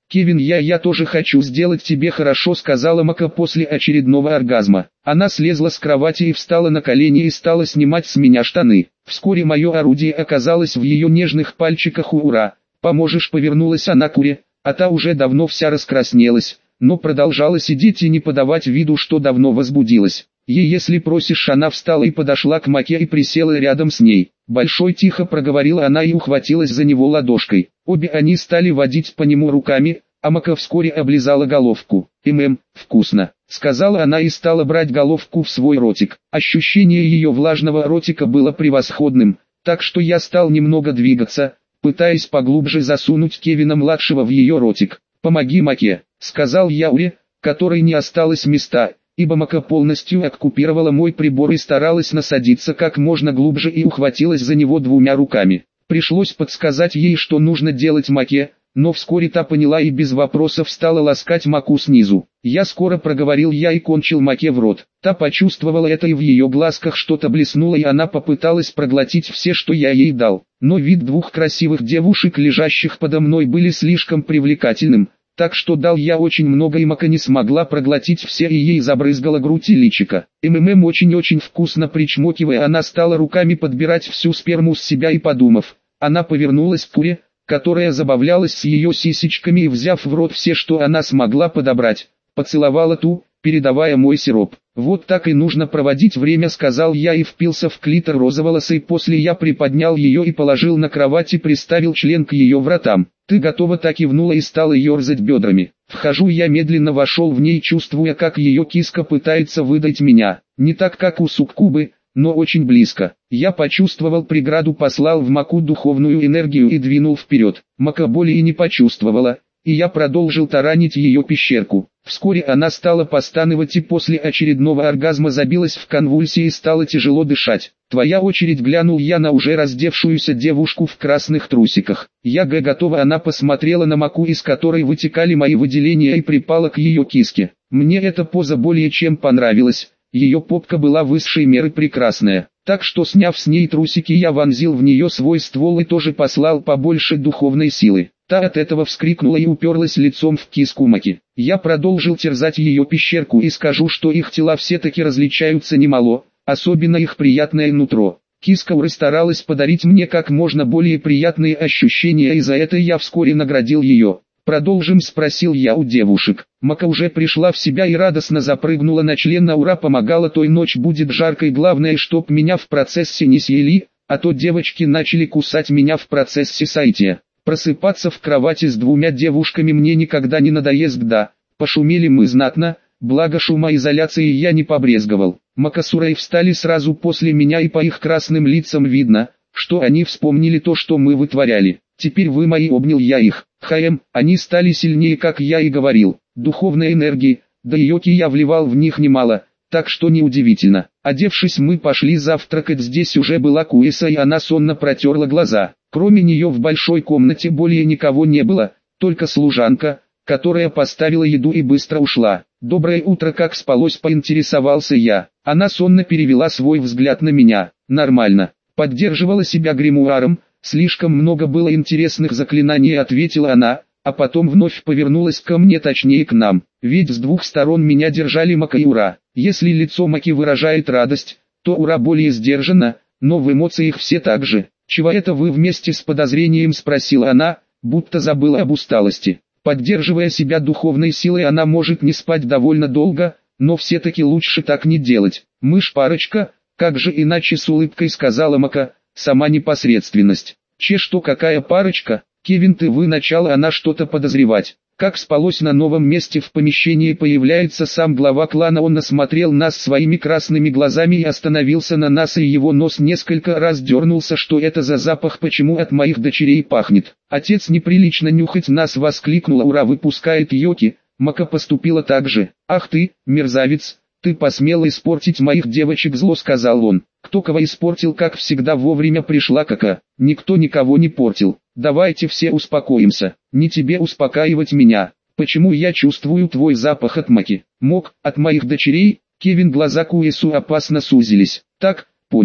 «Кевин, я я тоже хочу сделать тебе хорошо», — сказала Мака после очередного оргазма. Она слезла с кровати и встала на колени и стала снимать с меня штаны. Вскоре мое орудие оказалось в ее нежных пальчиках. «Ура! Поможешь?» — повернулась она к Уре, а та уже давно вся раскраснелась, но продолжала сидеть и не подавать виду, что давно возбудилась. «Ей, если просишь». Она встала и подошла к Маке и присела рядом с ней. «Большой», — тихо проговорила она и ухватилась за него ладошкой. Обе они стали водить по нему руками, а Мака вскоре облизала головку. «Мм, вкусно», — сказала она и стала брать головку в свой ротик. Ощущение ее влажного ротика было превосходным, так что я стал немного двигаться, пытаясь поглубже засунуть Кевина-младшего в ее ротик. «Помоги Маке», — сказал я Уре, которой не осталось места, ибо Мака полностью оккупировала мой прибор и старалась насадиться как можно глубже и ухватилась за него двумя руками. Пришлось подсказать ей, что нужно делать Маке, но вскоре та поняла и без вопросов стала ласкать Маку снизу. «Я скоро», — проговорил я и кончил Маке в рот. Та почувствовала это и в ее глазках что-то блеснуло, и она попыталась проглотить все, что я ей дал. Но вид двух красивых девушек, лежащих подо мной, были слишком привлекательным, так что дал я очень много, и Мака не смогла проглотить все, и ей забрызгала грудь и личико. «Ммм, очень-очень вкусно», — причмокивая, она стала руками подбирать всю сперму с себя и, подумав, она повернулась к Уре, которая забавлялась с ее сисечками, и, взяв в рот все, что она смогла подобрать, поцеловала ту, передавая мой сироп. «Вот так и нужно проводить время», — сказал я и впился в клитор розоволосой. После я приподнял ее и положил на кровать и приставил член к ее вратам. «Ты готова?» — так кивнула и стала ерзать бедрами. Вхожу, я медленно вошел в ней, чувствуя, как ее киска пытается выдать меня. Не так, как у суккубы, но очень близко. Я почувствовал преграду, послал в Маку духовную энергию и двинул вперед. Мака боли и не почувствовала, и я продолжил таранить ее пещерку. Вскоре она стала постановать и после очередного оргазма забилась в конвульсии и стала тяжело дышать. «Твоя очередь», — глянул я на уже раздевшуюся девушку в красных трусиках. «Я г готова». Она посмотрела на Маку, из которой вытекали мои выделения, и припала к ее киске. Мне эта поза более чем понравилась. Ее попка была высшей меры прекрасная, так что, сняв с ней трусики, я вонзил в нее свой ствол и тоже послал побольше духовной силы. Та от этого вскрикнула и уперлась лицом в киску Маки. Я продолжил терзать ее пещерку и скажу, что их тела все-таки различаются немало, особенно их приятное нутро. Киска Уры старалась подарить мне как можно более приятные ощущения, и за это я вскоре наградил ее. «Продолжим?» — спросил я у девушек. Мака уже пришла в себя и радостно запрыгнула на член. «Ура, помогала той, ночь будет жаркой, главное, чтоб меня в процессе не съели, а то девочки начали кусать меня в процессе сайтия». Просыпаться в кровати с двумя девушками мне никогда не надоест, да. Пошумели мы знатно, благо шумоизоляции я не побрезговал. Мака с Урой встали сразу после меня, и по их красным лицам видно, что они вспомнили то, что мы вытворяли. «Теперь вы мои», — обнял я их. «Хаем, они стали сильнее, как я и говорил. Духовной энергии, да и йоки я вливал в них немало, так что неудивительно». Одевшись, мы пошли завтракать. Здесь уже была Куэса, и она сонно протерла глаза. Кроме нее в большой комнате более никого не было, только служанка, которая поставила еду и быстро ушла. «Доброе утро, как спалось?» — поинтересовался я. Она сонно перевела свой взгляд на меня. «Нормально». Поддерживала себя гримуаром, слишком много было интересных заклинаний, ответила она, а потом вновь повернулась ко мне, точнее к нам. Ведь с двух сторон меня держали Мака и Ура. Если лицо Маки выражает радость, то Ура более сдержанно, но в эмоциях все так же. «Чего это вы вместе?» — с подозрением спросила она, будто забыла об усталости. Поддерживая себя духовной силой, она может не спать довольно долго, но все-таки лучше так не делать. «Мы ж парочка, как же иначе?» — с улыбкой сказала Мака, сама непосредственность. «Че, что, какая парочка? Кевин, ты вы начала она что-то подозревать». Как спалось на новом месте? В помещении появляется сам глава клана. Он осмотрел нас своими красными глазами и остановился на нас, и его нос несколько раз дернулся. «Что это за запах? Почему от моих дочерей пахнет? Отец, неприлично нюхать нас!» — воскликнула Ура, выпускает йоки. Мака поступила так же. «Ах ты, мерзавец! Ты посмела испортить моих девочек!» — зло сказал он. «Кто кого испортил?» — как всегда вовремя пришла Кака. «Никто никого не портил. Давайте все успокоимся. Не тебе успокаивать меня. Почему я чувствую твой запах от Маки? Мог, от моих дочерей?» Кевин, глаза Куэсу опасно сузились. «Так, понял.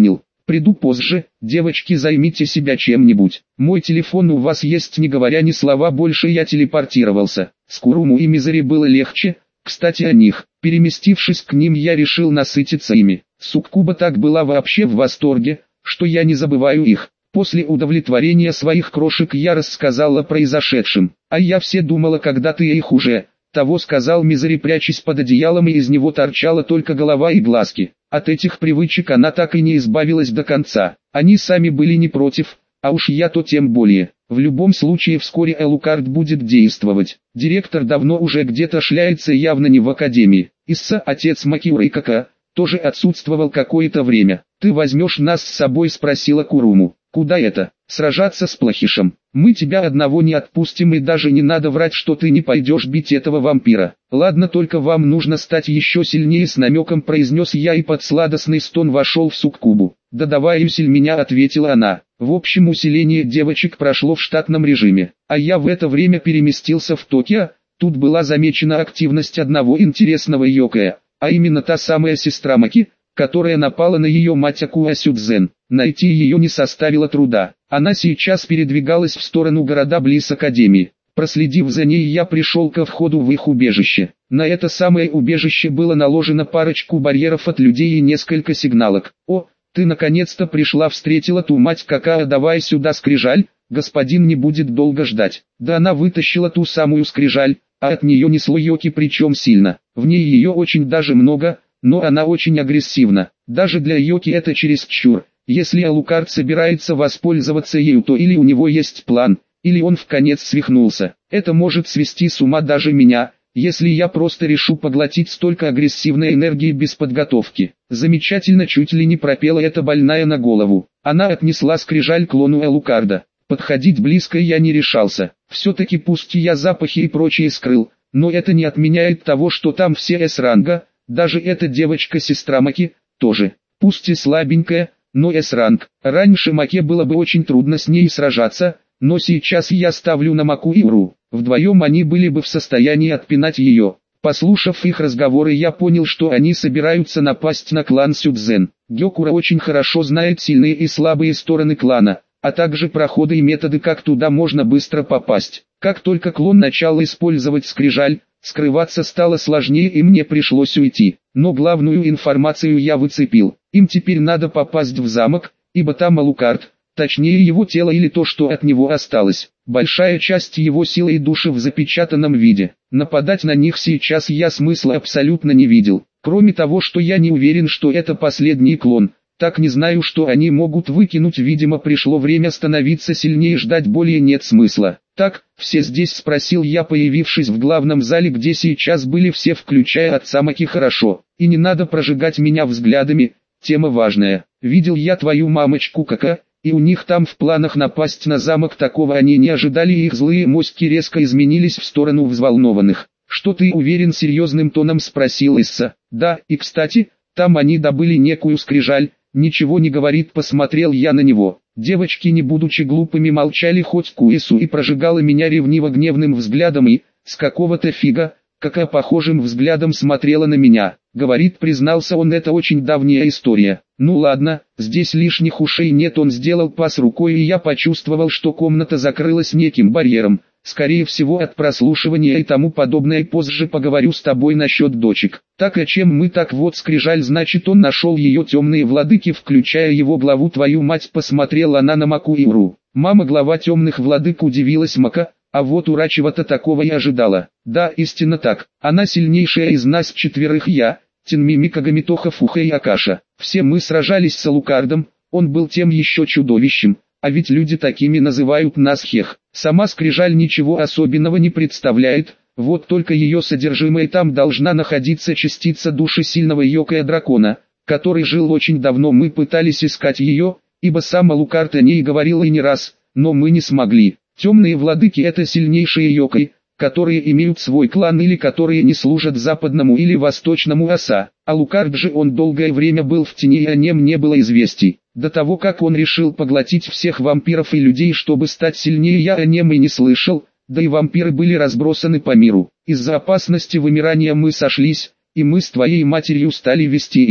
Приду позже, девочки, займите себя чем-нибудь. Мой телефон у вас есть?» Не говоря ни слова больше, я телепортировался. С Куруму и Мизери было легче. Кстати, о них. Переместившись к ним, я решил насытиться ими. Суккуба так была вообще в восторге, что я не забываю их. После удовлетворения своих крошек я рассказал о произошедшем. «А я все думала, когда ты их уже...» Того сказал Мизери, прячась под одеялом, и из него торчала только голова и глазки. От этих привычек она так и не избавилась до конца. Они сами были не против, а уж я то тем более. В любом случае вскоре Элукард будет действовать. Директор давно уже где-то шляется, явно не в академии. Исса, отец Макиуры Кака, тоже отсутствовал какое-то время. «Ты возьмешь нас с собой?» — спросила Куруму. «Куда это? Сражаться с Плохишем? Мы тебя одного не отпустим, и даже не надо врать, что ты не пойдешь бить этого вампира. Ладно, только вам нужно стать еще сильнее», — с намеком произнес я, и под сладостный стон вошел в Суккубу. «Да давай, Юсель меня», — ответила она. В общем, усиление девочек прошло в штатном режиме, а я в это время переместился в Токио. Тут была замечена активность одного интересного йокая, а именно та самая сестра Маки, которая напала на ее мать Акуа Сюдзен. Найти ее не составило труда. Она сейчас передвигалась в сторону города близ академии. Проследив за ней, я пришел ко входу в их убежище. На это самое убежище было наложено парочку барьеров от людей и несколько сигналок. «О, ты наконец-то пришла», — встретила ту мать Какая. «Давай сюда скрижаль, господин не будет долго ждать». Да, она вытащила ту самую скрижаль, а от нее несло йоки, причем сильно. В ней ее очень даже много, но она очень агрессивна. Даже для йоки это чересчур. Если Алукард собирается воспользоваться ею, то или у него есть план, или он вконец свихнулся. Это может свести с ума даже меня, если я просто решу поглотить столько агрессивной энергии без подготовки. Замечательно, чуть ли не пропела эта больная на голову. Она отнесла скрижаль клону Алукарда. Подходить близко я не решался. Все-таки пусть я запахи и прочее скрыл, но это не отменяет того, что там все эс-ранга, даже эта девочка-сестра Маки, тоже. Пусть и слабенькая, но эс-ранг. Раньше Маке было бы очень трудно с ней сражаться, но сейчас я ставлю на Маку и Уру. Вдвоем они были бы в состоянии отпинать ее. Послушав их разговоры, я понял, что они собираются напасть на клан Сюдзен. Гёкура очень хорошо знает сильные и слабые стороны клана, а также проходы и методы, как туда можно быстро попасть. Как только клон начал использовать скрижаль, скрываться стало сложнее, и мне пришлось уйти. Но главную информацию я выцепил. Им теперь надо попасть в замок, ибо там Алукард, точнее его тело или то, что от него осталось. Большая часть его силы и души в запечатанном виде. Нападать на них сейчас я смысла абсолютно не видел. Кроме того, что я не уверен, что это последний клон. Так не знаю, что они могут выкинуть. Видимо, пришло время становиться сильнее, ждать более нет смысла. «Так, все здесь?» — спросил я, появившись в главном зале, где сейчас были все, включая отца Маки. «Хорошо, и не надо прожигать меня взглядами, тема важная. Видел я твою мамочку Кака, и у них там в планах напасть на замок. Такого они не ожидали, и их злые моськи резко изменились в сторону взволнованных. «Что ты уверен?» — серьезным тоном спросил Исса. «Да, и кстати, там они добыли некую скрижаль». «Ничего не говорит», — посмотрел я на него. Девочки, не будучи глупыми, молчали, хоть Куису и прожигала меня ревниво-гневным взглядом, и, с какого-то фига, какая похожим взглядом смотрела на меня. Говорит, признался он, это очень давняя история. Ну ладно, здесь лишних ушей нет. Он сделал пас рукой, и я почувствовал, что комната закрылась неким барьером. Скорее всего, от прослушивания и тому подобное. Позже поговорю с тобой насчет дочек. Так, а чем мы так? Вот скрижаль, значит, он нашел ее. Темные владыки, включая его главу. Твою мать, посмотрела она на Маку и Уру. Мама, глава темных владык, удивилась Мака. А вот Ура чего-то такого и ожидала. Да, истинно так. Она сильнейшая из нас четверых. Я, Тенмими, Кагамитоха, Фуха и Акаша. Все мы сражались с Алукардом. Он был тем еще чудовищем. А ведь люди такими называют нас хех. Сама скрижаль ничего особенного не представляет, вот только ее содержимое, там должна находиться частица души сильного йокая дракона, который жил очень давно. Мы пытались искать ее, ибо сам Алукард о ней говорил и не раз, но мы не смогли. Темные владыки — это сильнейшие йокай, которые имеют свой клан или которые не служат западному или восточному Аса. Алукард же, он долгое время был в тени, и о нем не было известий. До того, как он решил поглотить всех вампиров и людей, чтобы стать сильнее, я о нем и не слышал, да и вампиры были разбросаны по миру. Из-за опасности вымирания мы сошлись, и мы с твоей матерью стали вести их.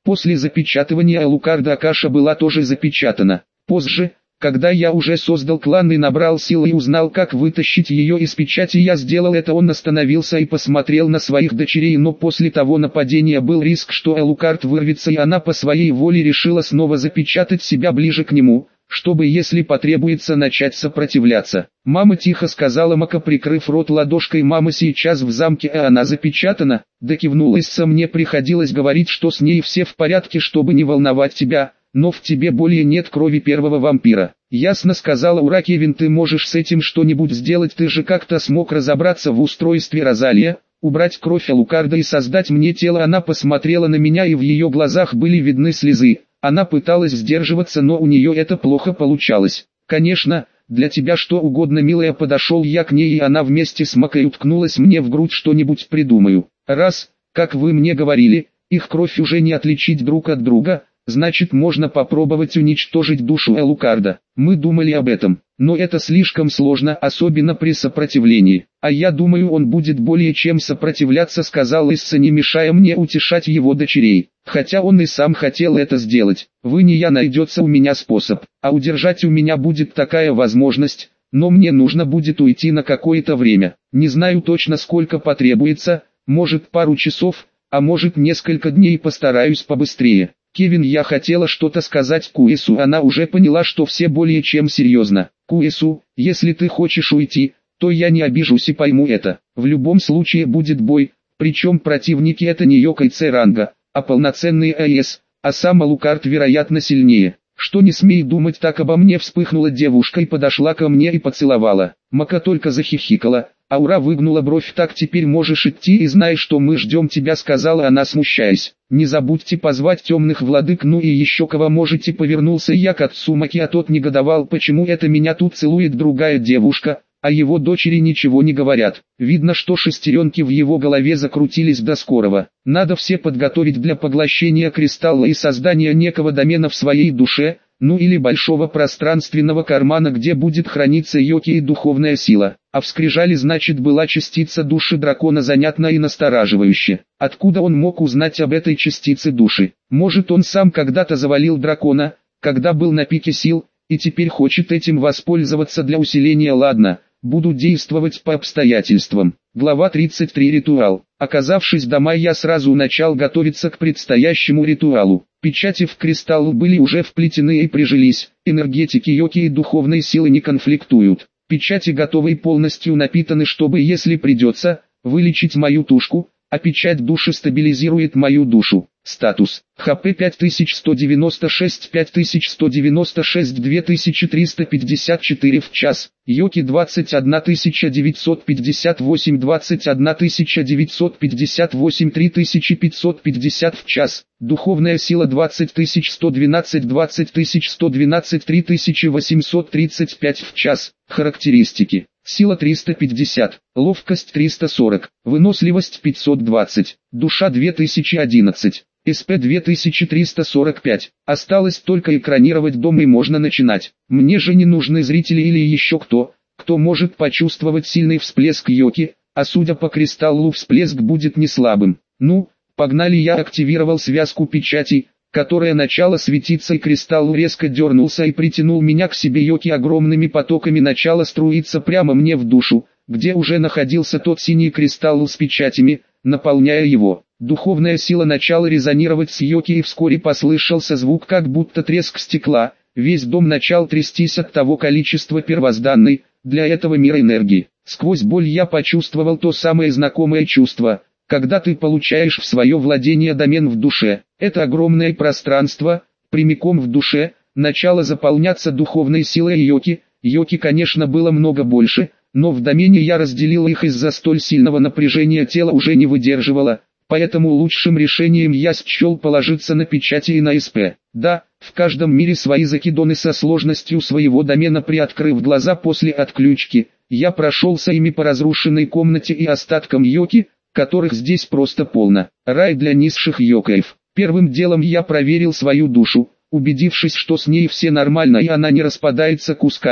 После запечатывания Алукарда Акаша была тоже запечатана. Позже, когда я уже создал клан и набрал силы и узнал, как вытащить ее из печати, я сделал это. Он остановился и посмотрел на своих дочерей, но после того нападения был риск, что Алукард вырвется, и она по своей воле решила снова запечатать себя ближе к нему, чтобы, если потребуется, начать сопротивляться. «Мама», — тихо сказала Мака, прикрыв рот ладошкой. «Мама сейчас в замке, а она запечатана?» Да, кивнула Исса. «Мне приходилось говорить, что с ней все в порядке, чтобы не волновать тебя, но в тебе более нет крови первого вампира». «Ясно», — сказала Ура. «Кевин, ты можешь с этим что-нибудь сделать? Ты же как-то смог разобраться в устройстве Розалия, убрать кровь Алукарда и создать мне тело». Она посмотрела на меня, и в ее глазах были видны слезы. Она пыталась сдерживаться, но у нее это плохо получалось. «Конечно, для тебя что угодно, милая». Подошел я к ней, и она вместе с Макой уткнулась мне в грудь. «Что-нибудь придумаю. Раз, как вы мне говорили, их кровь уже не отличить друг от друга, значит, можно попробовать уничтожить душу Алукарда. Мы думали об этом, но это слишком сложно, особенно при сопротивлении. А я думаю, он будет более чем сопротивляться», — сказал Исса, не мешая мне утешать его дочерей. «Хотя он и сам хотел это сделать. Вы не я, найдется у меня способ, а удержать у меня будет такая возможность, но мне нужно будет уйти на какое-то время. Не знаю точно, сколько потребуется, может пару часов, а может несколько дней, постараюсь побыстрее». «Кевин, я хотела что-то сказать Куису». Она уже поняла, что все более чем серьезно. «Куису, если ты хочешь уйти, то я не обижусь и пойму это. В любом случае будет бой, причем противники это не Йокай Це ранга, а полноценные АЭС, а сам Алукард вероятно сильнее. Что не смей думать так обо мне». Вспыхнула девушка и подошла ко мне и поцеловала. Мака только захихикала. Аура выгнула бровь. «Так, теперь можешь идти и знай, что мы ждем тебя», — сказала она, смущаясь. «Не забудьте позвать темных владык, ну и еще кого можете». Повернулся я к отцу Маки, а тот негодовал, почему это меня тут целует другая девушка, а его дочери ничего не говорят. Видно, что шестеренки в его голове закрутились до скорого. Надо все подготовить для поглощения кристалла и создания некого домена в своей душе, ну или большого пространственного кармана, где будет храниться Йоки и духовная сила. А в скрижале, значит, была частица души дракона. Занятно и настораживающе. Откуда он мог узнать об этой частице души? Может, он сам когда-то завалил дракона, когда был на пике сил, и теперь хочет этим воспользоваться для усиления? Ладно, буду действовать по обстоятельствам. Глава тридцать три. Ритуал. Оказавшись дома, я сразу начал готовиться к предстоящему ритуалу. Печати в кристалл были уже вплетены и прижились, энергетики Йоки и духовной силы не конфликтуют. Печати готовы и полностью напитаны, чтобы, если придется, вылечить мою тушку, а печать души стабилизирует мою душу. Статус. ХП пять тысяч сто девяносто шесть, пять тысяч сто девяносто шесть, две тысячи триста пятьдесят четыре в час. Йоки двадцать одна тысяча девятьсот пятьдесят восемь, двадцать одна тысяча девятьсот пятьдесят восемь, три тысячи пятьсот пятьдесят в час. Духовная сила двадцать тысяч сто двенадцать, двадцать тысяч сто двенадцать, три тысячи восемьсот тридцать пять в час. Характеристики. Сила триста пятьдесят, ловкость триста сорок, выносливость пятьсот двадцать, душа две тысячи одиннадцать, СП две тысячи триста сорок пять. Осталось только экранировать дом и можно начинать. Мне же не нужны зрители или еще кто, кто может почувствовать сильный всплеск Йоки, а судя по кристаллу всплеск будет не слабым. Ну, погнали. Я активировал связку печатей, которая начала светиться, и кристалл резко дернулся и притянул меня к себе. Йоки огромными потоками начала струиться прямо мне в душу, где уже находился тот синий кристалл с печатями, наполняя его. Духовная сила начала резонировать с Йоки, и вскоре послышался звук, как будто треск стекла. Весь дом начал трястись от того количества первозданной, для этого мира энергии. Сквозь боль я почувствовал то самое знакомое чувство, когда ты получаешь в свое владение домен в душе. Это огромное пространство, прямиком в душе, начало заполняться духовной силой Йоки. Йоки, конечно, было много больше, но в домене я разделил их из-за столь сильного напряжения, тело уже не выдерживало, поэтому лучшим решением я счел положиться на печати и на СП. Да, в каждом мире свои закидоны со сложностью своего домена. Приоткрыв глаза после отключки, я прошелся ими по разрушенной комнате и остаткам Йоки, которых здесь просто полно. Рай для низших йокаев. Первым делом я проверил свою душу, убедившись, что с ней все нормально и она не распадается кусками.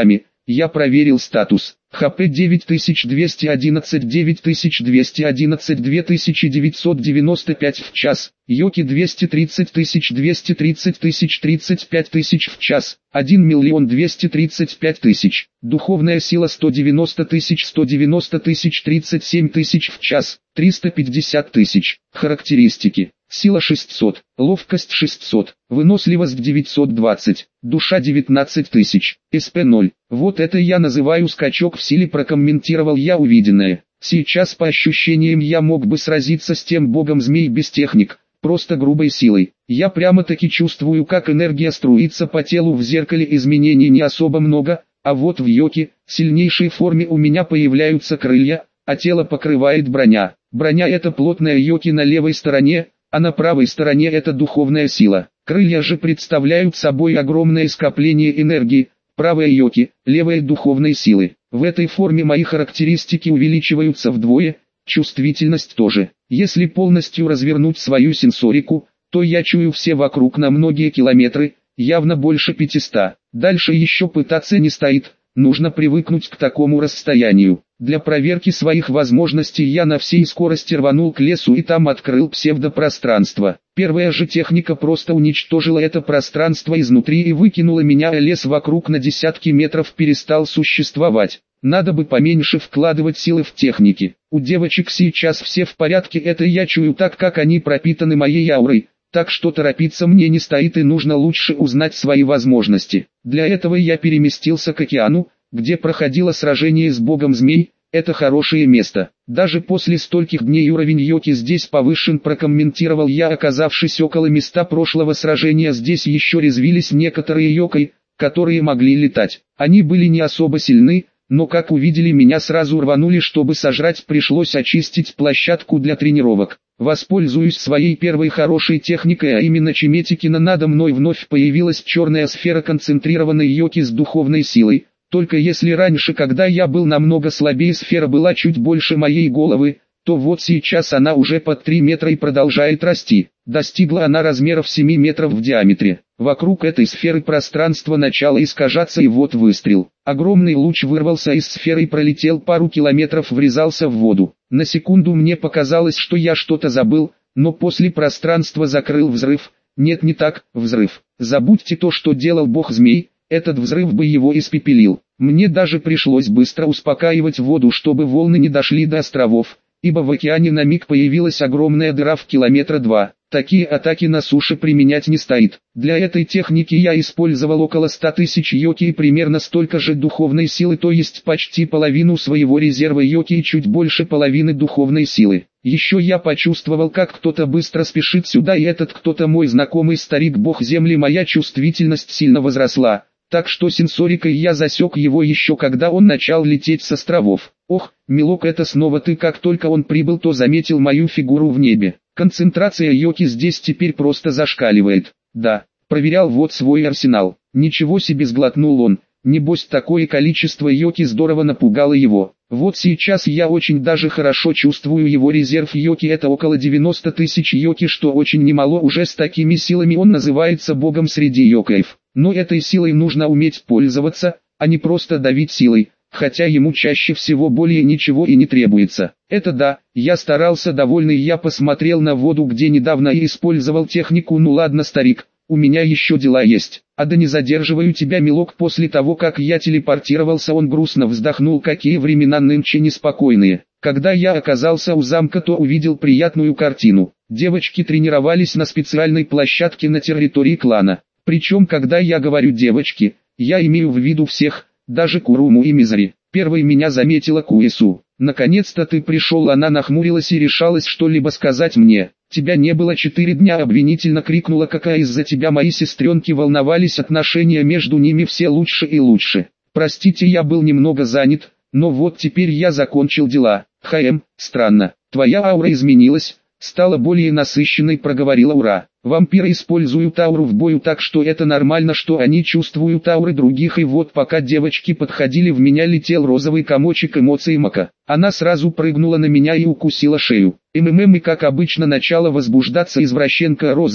Я проверил статус. ХП девять тысяч двести одиннадцать, девять тысяч двести одиннадцать, две тысячи девятьсот девяносто пять в час. Йоки двести тридцать тысяч, двести тридцать тысяч, тридцать пять тысяч в час. один миллион двести тридцать пять тысяч. Духовная сила сто девяносто тысяч, сто девяносто тысяч, тридцать семь тысяч в час. триста пятьдесят тысяч. Характеристики. Сила шестьсот, ловкость шестьсот, выносливость девятьсот двадцать, душа девятнадцать тысяч, СП ноль. Вот это я называю скачок в силе, прокомментировал я увиденное. Сейчас по ощущениям я мог бы сразиться с тем богом змей без техник, просто грубой силой. Я прямо-таки чувствую, как энергия струится по телу, в зеркале изменений не особо много, а вот в йоке, сильнейшей форме, у меня появляются крылья, а тело покрывает броня. Броня — это плотная йоки на левой стороне, а на правой стороне это духовная сила. Крылья же представляют собой огромное скопление энергии, правая йоки, левая духовной силы. В этой форме мои характеристики увеличиваются вдвое, чувствительность тоже. Если полностью развернуть свою сенсорику, то я чую все вокруг на многие километры, явно больше пятисот. Дальше еще пытаться не стоит, нужно привыкнуть к такому расстоянию. Для проверки своих возможностей я на всей скорости рванул к лесу и там открыл псевдопространство. Первая же техника просто уничтожила это пространство изнутри и выкинула меня, а лес вокруг на десятки метров перестал существовать. Надо бы поменьше вкладывать силы в техники. У девочек сейчас все в порядке, это я чую, так как они пропитаны моей аурой. Так что торопиться мне не стоит, и нужно лучше узнать свои возможности. Для этого я переместился к океану, где проходило сражение с богом змей. Это хорошее место. Даже после стольких дней уровень йоки здесь повышен, прокомментировал я, оказавшись около места прошлого сражения. Здесь еще резвились некоторые йокой, которые могли летать. Они были не особо сильны, но как увидели меня, сразу рванули, чтобы сожрать. Пришлось очистить площадку для тренировок. Воспользуюсь своей первой хорошей техникой, а именно Чиметикина. Надо мной вновь появилась черная сфера концентрированной йоки с духовной силой. Только если раньше, когда я был намного слабее, сфера была чуть больше моей головы, то вот сейчас она уже под три метра и продолжает расти. Достигла она размеров семи метров в диаметре. Вокруг этой сферы пространство начало искажаться, и вот выстрел. Огромный луч вырвался из сферы и пролетел пару километров, врезался в воду. На секунду мне показалось, что я что-то забыл, но после пространства закрыл взрыв. Нет, не так, взрыв. Забудьте то, что делал бог змей, этот взрыв бы его испепелил. Мне даже пришлось быстро успокаивать воду, чтобы волны не дошли до островов, ибо в океане на миг появилась огромная дыра в километра два. Такие атаки на суше применять не стоит. Для этой техники я использовал около ста тысяч йоки и примерно столько же духовной силы, то есть почти половину своего резерва йоки и чуть больше половины духовной силы. Еще я почувствовал, как кто-то быстро спешит сюда, и этот кто-то мой знакомый старик бог земли. Моя чувствительность сильно возросла, так что сенсорикой я засек его еще когда он начал лететь с островов. Ох, милок, это снова ты? Как только он прибыл, то заметил мою фигуру в небе. Концентрация йоки здесь теперь просто зашкаливает. Да, проверял вот свой арсенал. Ничего себе, сглотнул он. Небось, такое количество йоки здорово напугало его. Вот сейчас я очень даже хорошо чувствую его резерв йоки, это около девяноста тысяч йоки, что очень немало. Уже с такими силами он называется богом среди йокаев. Но этой силой нужно уметь пользоваться, а не просто давить силой, хотя ему чаще всего более ничего и не требуется. Это да, я старался. Довольный я посмотрел на воду, где недавно и использовал технику. Ну ладно, старик, у меня еще дела есть. А да не задерживаю тебя, милок. После того, как я телепортировался, он грустно вздохнул. Какие времена нынче неспокойные. Когда я оказался у замка, то увидел приятную картину. Девочки тренировались на специальной площадке на территории клана. Причем, когда я говорю девочки, я имею в виду всех, даже Куруму и Мизари. Первой меня заметила Куису. «Наконец-то ты пришел!» Она нахмурилась и решалась что-либо сказать мне. «Тебя не было четыре дня!» обвинительно крикнула. «Какая из-за тебя мои сестренки волновались, отношения между ними все лучше и лучше. Простите, я был немного занят, но вот теперь я закончил дела». «Хм, странно, твоя аура изменилась, стала более насыщенной», проговорила Ура. «Вампиры используют ауру в бою, так что это нормально, что они чувствуют ауры других». И вот пока девочки подходили, в меня летел розовый комочек эмоций Мака. Она сразу прыгнула на меня и укусила шею. МММ, и как обычно начала возбуждаться извращенка розовая,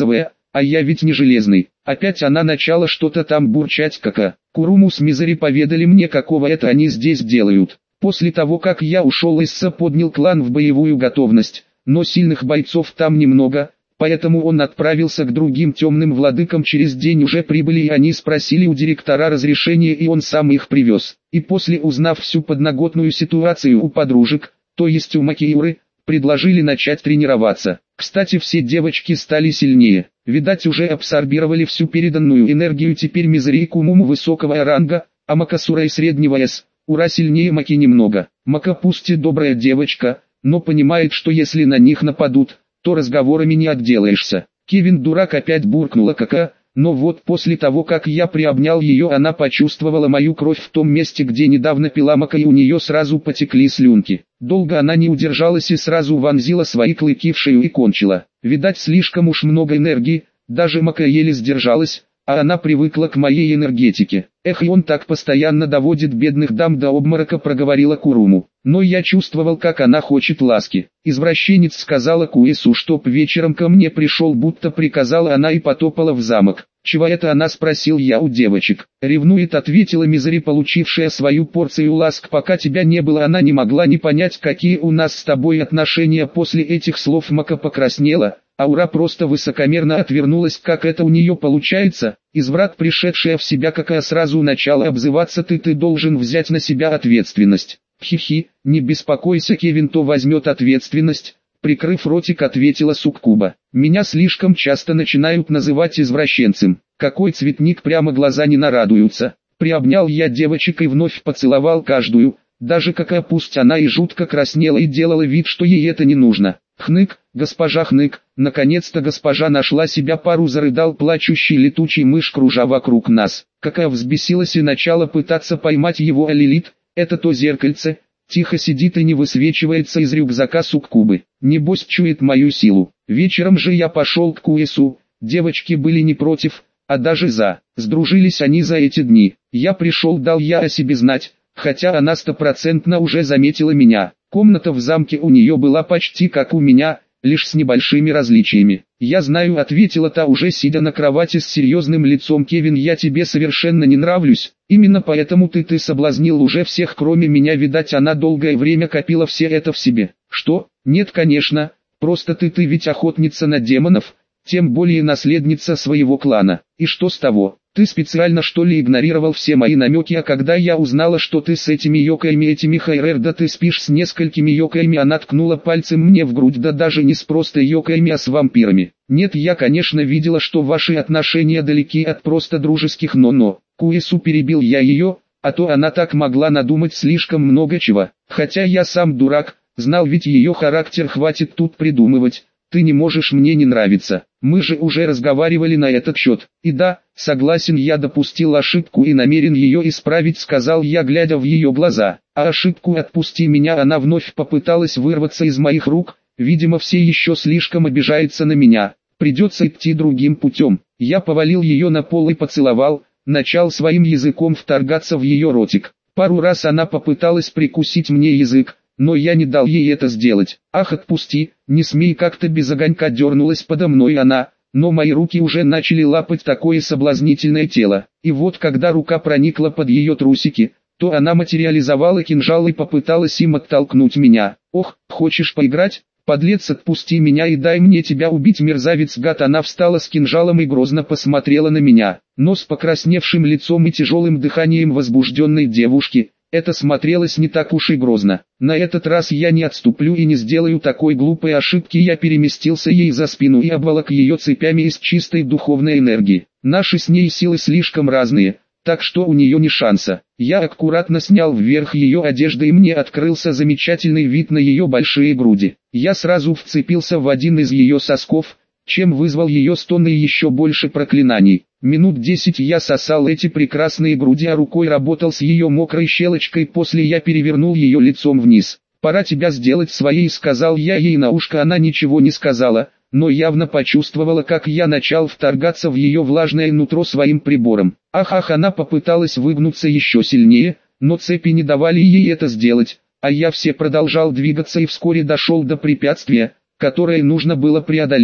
а я ведь не железный. Опять она начала что-то там бурчать, кака. Куруму с Мизери поведали мне, какого это они здесь делают. После того, как я ушел из С, поднял клан в боевую готовность, но сильных бойцов там немного, поэтому он отправился к другим темным владыкам. Через день уже прибыли, и они спросили у директора разрешения, и он сам их привез. И после, узнав всю подноготную ситуацию у подружек, то есть у Макиуры, предложили начать тренироваться. Кстати, все девочки стали сильнее. Видать, уже абсорбировали всю переданную энергию. Теперь Мизери и Кумуму высокого ранга, а Макасура и среднего С. Ура, сильнее Маки немного. Мака пусть и добрая девочка, но понимает, что если на них нападут, то разговорами не отделаешься. Кевин дурак опять буркнула кака, но вот после того, как я приобнял ее, она почувствовала мою кровь в том месте, где недавно пила Мака, и у нее сразу потекли слюнки. Долго она не удержалась и сразу вонзила свои клыки в шею и кончила. Видать, слишком уж много энергии, даже Мака еле сдержалась, а она привыкла к моей энергетике. Эх, и он так постоянно доводит бедных дам до обморока, проговорила Куруму. Но я чувствовал, как она хочет ласки. Извращенец, сказала Куэсу, чтоб вечером ко мне пришел, будто приказала она, и потопала в замок. Чего это она, спросил я у девочек. Ревнует, ответила Мизери, получившая свою порцию ласк. Пока тебя не было, она не могла не понять, какие у нас с тобой отношения. После этих слов Мака покраснела, а Ура просто высокомерно отвернулась. Как это у нее получается? Изврат, пришедшая в себя, какая сразу начала обзываться ты, ты должен взять на себя ответственность. Хи-хи, не беспокойся, Кевин то возьмет ответственность. Прикрыв ротик, ответила Суккуба. Меня слишком часто начинают называть извращенцем. Какой цветник, прямо глаза не нарадуются. Приобнял я девочек и вновь поцеловал каждую, даже какая, пусть она и жутко краснела и делала вид, что ей это не нужно. Хнык, госпожа Хнык, наконец-то госпожа нашла себя пару, зарыдал плачущий летучий мышь, кружа вокруг нас. Какая взбесилась и начала пытаться поймать его, а Лилит, это то зеркальце, тихо сидит и не высвечивается из рюкзака Суккубы. Небось чует мою силу. Вечером же я пошел к Куэсу, девочки были не против, а даже за. Сдружились они за эти дни. Я пришел, дал я о себе знать, хотя она стопроцентно уже заметила меня. Комната в замке у нее была почти как у меня, лишь с небольшими различиями. «Я знаю», — ответила та, уже сидя на кровати с серьезным лицом. «Кевин, я тебе совершенно не нравлюсь, именно поэтому ты ты соблазнил уже всех, кроме меня. Видать, она долгое время копила все это в себе». «Что? Нет, конечно, просто ты ты ведь охотница на демонов, тем более наследница своего клана. И что с того? Ты специально, что ли, игнорировал все мои намеки, а когда я узнала, что ты с этими йокаями, этими хайрер, да ты спишь с несколькими йокаями», она ткнула пальцем мне в грудь, да даже не с просто йокаями, а с вампирами. «Нет, я, конечно, видела, что ваши отношения далеки от просто дружеских, но-но». Куэсу, перебил я ее, а то она так могла надумать слишком много чего. Хотя я сам дурак, знал ведь ее характер, хватит тут придумывать. Ты не можешь мне не нравиться. Мы же уже разговаривали на этот счет. И да, согласен, я допустил ошибку и намерен ее исправить, сказал я, глядя в ее глаза. А ошибку «отпусти меня», она вновь попыталась вырваться из моих рук, видимо, все еще слишком обижается на меня. Придется идти другим путем. Я повалил ее на пол и поцеловал, начал своим языком вторгаться в ее ротик. Пару раз она попыталась прикусить мне язык, но я не дал ей это сделать. «Ах, отпусти, не смей», как-то без огонька дернулась подо мной она, но мои руки уже начали лапать такое соблазнительное тело. И вот когда рука проникла под ее трусики, то она материализовала кинжал и попыталась им оттолкнуть меня. «Ох, хочешь поиграть? Подлец, отпусти меня и дай мне тебя убить, мерзавец, гад». Она встала с кинжалом и грозно посмотрела на меня, но с покрасневшим лицом и тяжелым дыханием возбужденной девушки. Это смотрелось не так уж и грозно. На этот раз я не отступлю и не сделаю такой глупой ошибки. Я переместился ей за спину и обволок ее цепями из чистой духовной энергии. Наши с ней силы слишком разные, так что у нее не шанса. Я аккуратно снял вверх ее одежды, и мне открылся замечательный вид на ее большие груди. Я сразу вцепился в один из ее сосков, чем вызвал ее стоны и еще больше проклинаний. Минут десять я сосал эти прекрасные груди, а рукой работал с ее мокрой щелочкой. После я перевернул ее лицом вниз. «Пора тебя сделать своей», — сказал я ей на ушко. Она ничего не сказала, но явно почувствовала, как я начал вторгаться в ее влажное нутро своим прибором. Ах-ах, она попыталась выгнуться еще сильнее, но цепи не давали ей это сделать, а я все продолжал двигаться и вскоре дошел до препятствия, которое нужно было преодолеть.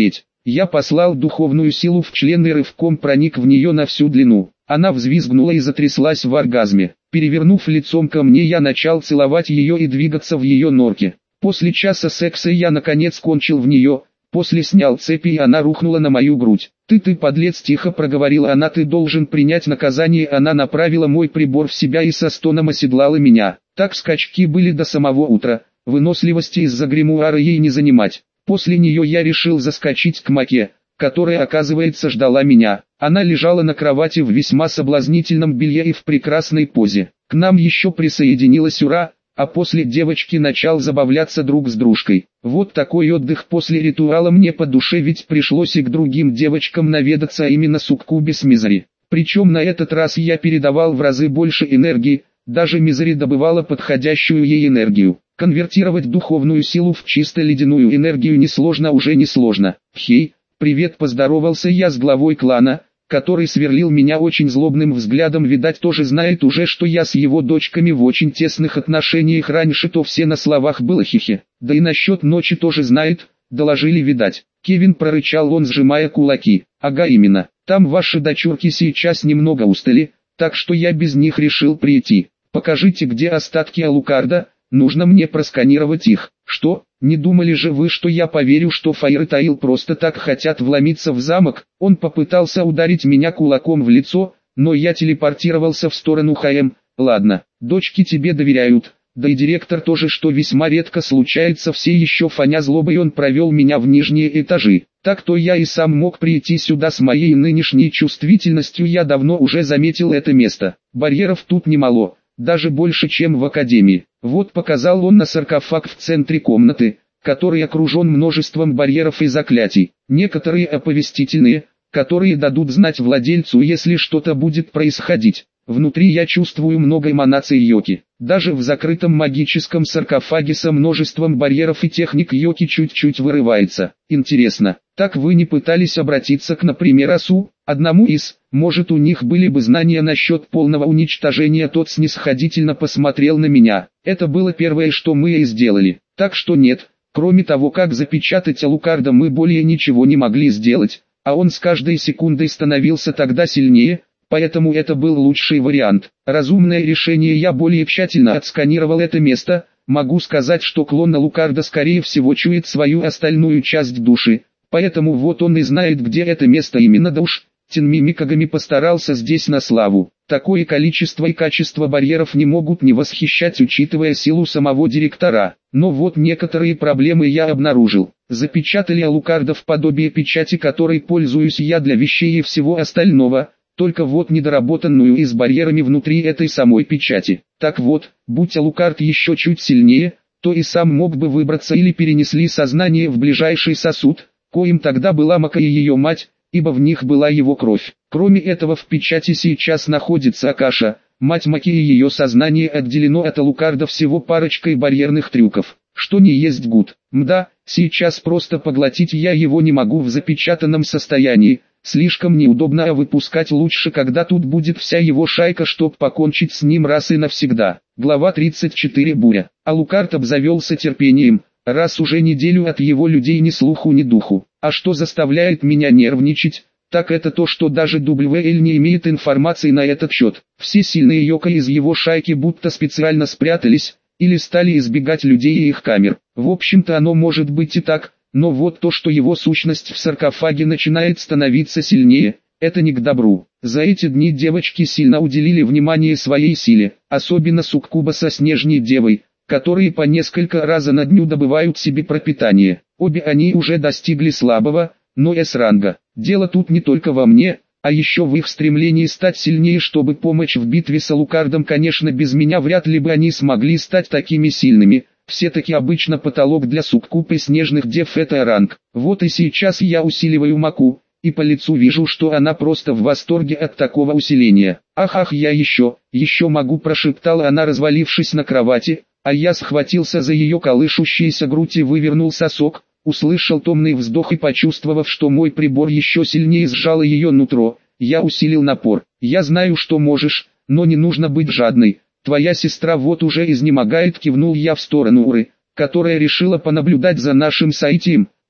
Я послал духовную силу в член и рывком проник в нее на всю длину. Она взвизгнула и затряслась в оргазме. Перевернув лицом ко мне, я начал целовать ее и двигаться в ее норке. После часа секса я наконец кончил в нее. После снял цепи, и она рухнула на мою грудь. «Ты, ты, подлец!» — тихо проговорила она. «Ты должен принять наказание!» Она направила мой прибор в себя и со стоном оседлала меня. Так скачки были до самого утра. Выносливости из-за гримуара ей не занимать. После нее я решил заскочить к Маке, которая, оказывается, ждала меня. Она лежала на кровати в весьма соблазнительном белье и в прекрасной позе. К нам еще присоединилась Ура, а после девочки начал забавляться друг с дружкой. Вот такой отдых после ритуала мне по душе, ведь пришлось и к другим девочкам наведаться, а именно Суккубе с Мизери. Причем на этот раз я передавал в разы больше энергии, даже Мизери добывала подходящую ей энергию. Конвертировать духовную силу в чисто ледяную энергию несложно, уже несложно. «Хей, привет!» — поздоровался я с главой клана, который сверлил меня очень злобным взглядом. Видать, тоже знает уже, что я с его дочками в очень тесных отношениях. Раньше-то все на словах было хихи. Да и насчет ночи тоже знает, доложили, видать. Кевин, прорычал он, сжимая кулаки. Ага, именно. Там ваши дочурки сейчас немного устали, так что я без них решил прийти. Покажите, где остатки Алукарда, нужно мне просканировать их. Что? Не думали же вы, что я поверю, что Фаер и Таил просто так хотят вломиться в замок? Он попытался ударить меня кулаком в лицо, но я телепортировался в сторону ХМ. Ладно, дочки тебе доверяют, да и директор тоже, что весьма редко случается. Все еще фоня злобой он провел меня в нижние этажи. Так-то я и сам мог прийти сюда с моей нынешней чувствительностью, я давно уже заметил это место. Барьеров тут немало, даже больше, чем в академии. Вот, показал он на саркофаг в центре комнаты, который окружен множеством барьеров и заклятий. Некоторые оповестительные, которые дадут знать владельцу, если что-то будет происходить. Внутри я чувствую много эманаций йоки. Даже в закрытом магическом саркофаге со множеством барьеров и техник йоки чуть-чуть вырывается. Интересно, так вы не пытались обратиться к, например, Асу? Одному из, может, у них были бы знания насчет полного уничтожения? Тот снисходительно посмотрел на меня. Это было первое, что мы и сделали. Так что нет, кроме того, как запечатать Алукарда, мы более ничего не могли сделать, а он с каждой секундой становился тогда сильнее. Поэтому это был лучший вариант. Разумное решение. Я более тщательно отсканировал это место. Могу сказать, что клон Алукарда скорее всего чует свою остальную часть души. Поэтому вот он и знает, где это место именно. Да уж, Тенми Микагами постарался здесь на славу. Такое количество и качество барьеров не могут не восхищать, учитывая силу самого директора. Но вот некоторые проблемы я обнаружил. Запечатали Алукарда в подобие печати, которой пользуюсь я для вещей и всего остального. Только вот недоработанную и с барьерами внутри этой самой печати. Так вот, будь Алукард еще чуть сильнее, то и сам мог бы выбраться, или перенесли сознание в ближайший сосуд, коим тогда была Мака и ее мать, ибо в них была его кровь. Кроме этого, в печати сейчас находится Акаша, мать Маки, и ее сознание отделено от Алукарда всего парочкой барьерных трюков, что не есть гуд. Мда, сейчас просто поглотить я его не могу в запечатанном состоянии. Слишком неудобно, а выпускать лучше, когда тут будет вся его шайка, чтоб покончить с ним раз и навсегда. Глава тридцать четыре. Буря. Алукард обзавелся терпением, раз уже неделю от его людей ни слуху ни духу. А что заставляет меня нервничать, так это то, что даже дабл ю эл не имеет информации на этот счет. Все сильные йока из его шайки будто специально спрятались, или стали избегать людей и их камер. В общем-то, оно может быть и так. Но вот то, что его сущность в саркофаге начинает становиться сильнее, это не к добру. За эти дни девочки сильно уделили внимание своей силе, особенно Суккуба со Снежной Девой, которые по несколько раз на дню добывают себе пропитание. Обе они уже достигли слабого, но эс-ранга. Дело тут не только во мне, а еще в их стремлении стать сильнее, чтобы помочь в битве с Алукардом. Конечно, без меня вряд ли бы они смогли стать такими сильными. Все-таки обычно потолок для Суккуб и Снежных Дев — это ранг. Вот и сейчас я усиливаю Маку, и по лицу вижу, что она просто в восторге от такого усиления. «Ах, ах, я еще, еще могу», — прошептала она, развалившись на кровати, а я схватился за ее колышущуюся грудь и вывернул сосок, услышал томный вздох и, почувствовав, что мой прибор еще сильнее сжал ее нутро, я усилил напор. «Я знаю, что можешь, но не нужно быть жадной. Твоя сестра вот уже изнемогает», — кивнул я в сторону Уры, которая решила понаблюдать за нашим Сайтием,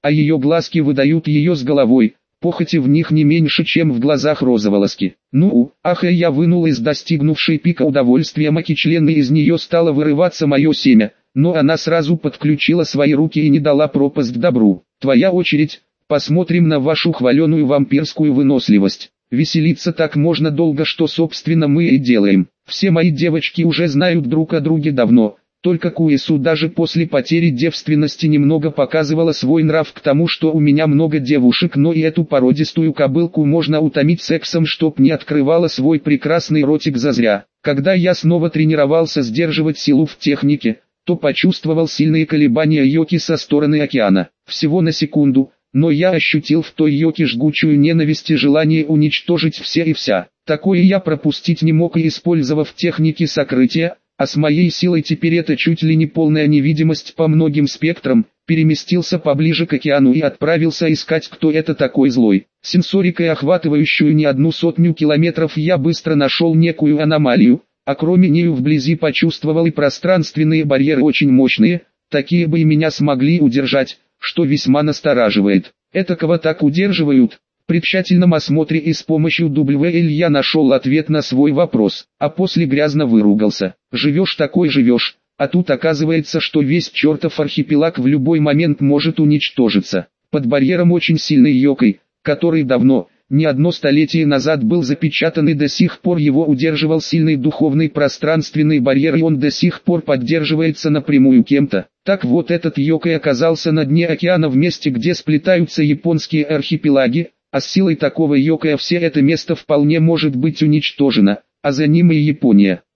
а ее глазки выдают ее с головой. Похоти в них не меньше, чем в глазах розоволоски. Ну, ах, и я вынул из достигнувшей пика удовольствия маки-члена, и из нее стало вырываться мое семя, но она сразу подключила свои руки и не дала пропасть к добру. Твоя очередь, посмотрим на вашу хваленую вампирскую выносливость. Веселиться так можно долго, что собственно мы и делаем. Все мои девочки уже знают друг о друге давно. Только Куису даже после потери девственности немного показывала свой нрав к тому, что у меня много девушек, но и эту породистую кобылку можно утомить сексом, чтоб не открывала свой прекрасный ротик зазря. Когда я снова тренировался сдерживать силу в технике, то почувствовал сильные колебания Йоки со стороны океана. Всего на секунду, но я ощутил в той Йоке жгучую ненависть и желание уничтожить все и вся. Такое я пропустить не мог, и использовав техники сокрытия, а с моей силой теперь это чуть ли не полная невидимость по многим спектрам, переместился поближе к океану и отправился искать, кто это такой злой. Сенсорикой, охватывающую не одну сотню километров, я быстро нашел некую аномалию, а кроме нее вблизи почувствовал и пространственные барьеры очень мощные, такие бы и меня смогли удержать, что весьма настораживает. Этакого так удерживают? При тщательном осмотре и с помощью дабл ю эл я нашел ответ на свой вопрос, а после грязно выругался. Живешь такой живешь, а тут оказывается, что весь чертов архипелаг в любой момент может уничтожиться. Под барьером очень сильной Йокой, который давно, не одно столетие назад был запечатан, и до сих пор его удерживал сильный духовный пространственный барьер, и он до сих пор поддерживается напрямую кем-то. Так вот, этот Йокой оказался на дне океана, в месте, где сплетаются японские архипелаги, а с силой такого Йокая все это место вполне может быть уничтожено, а за ним и Япония.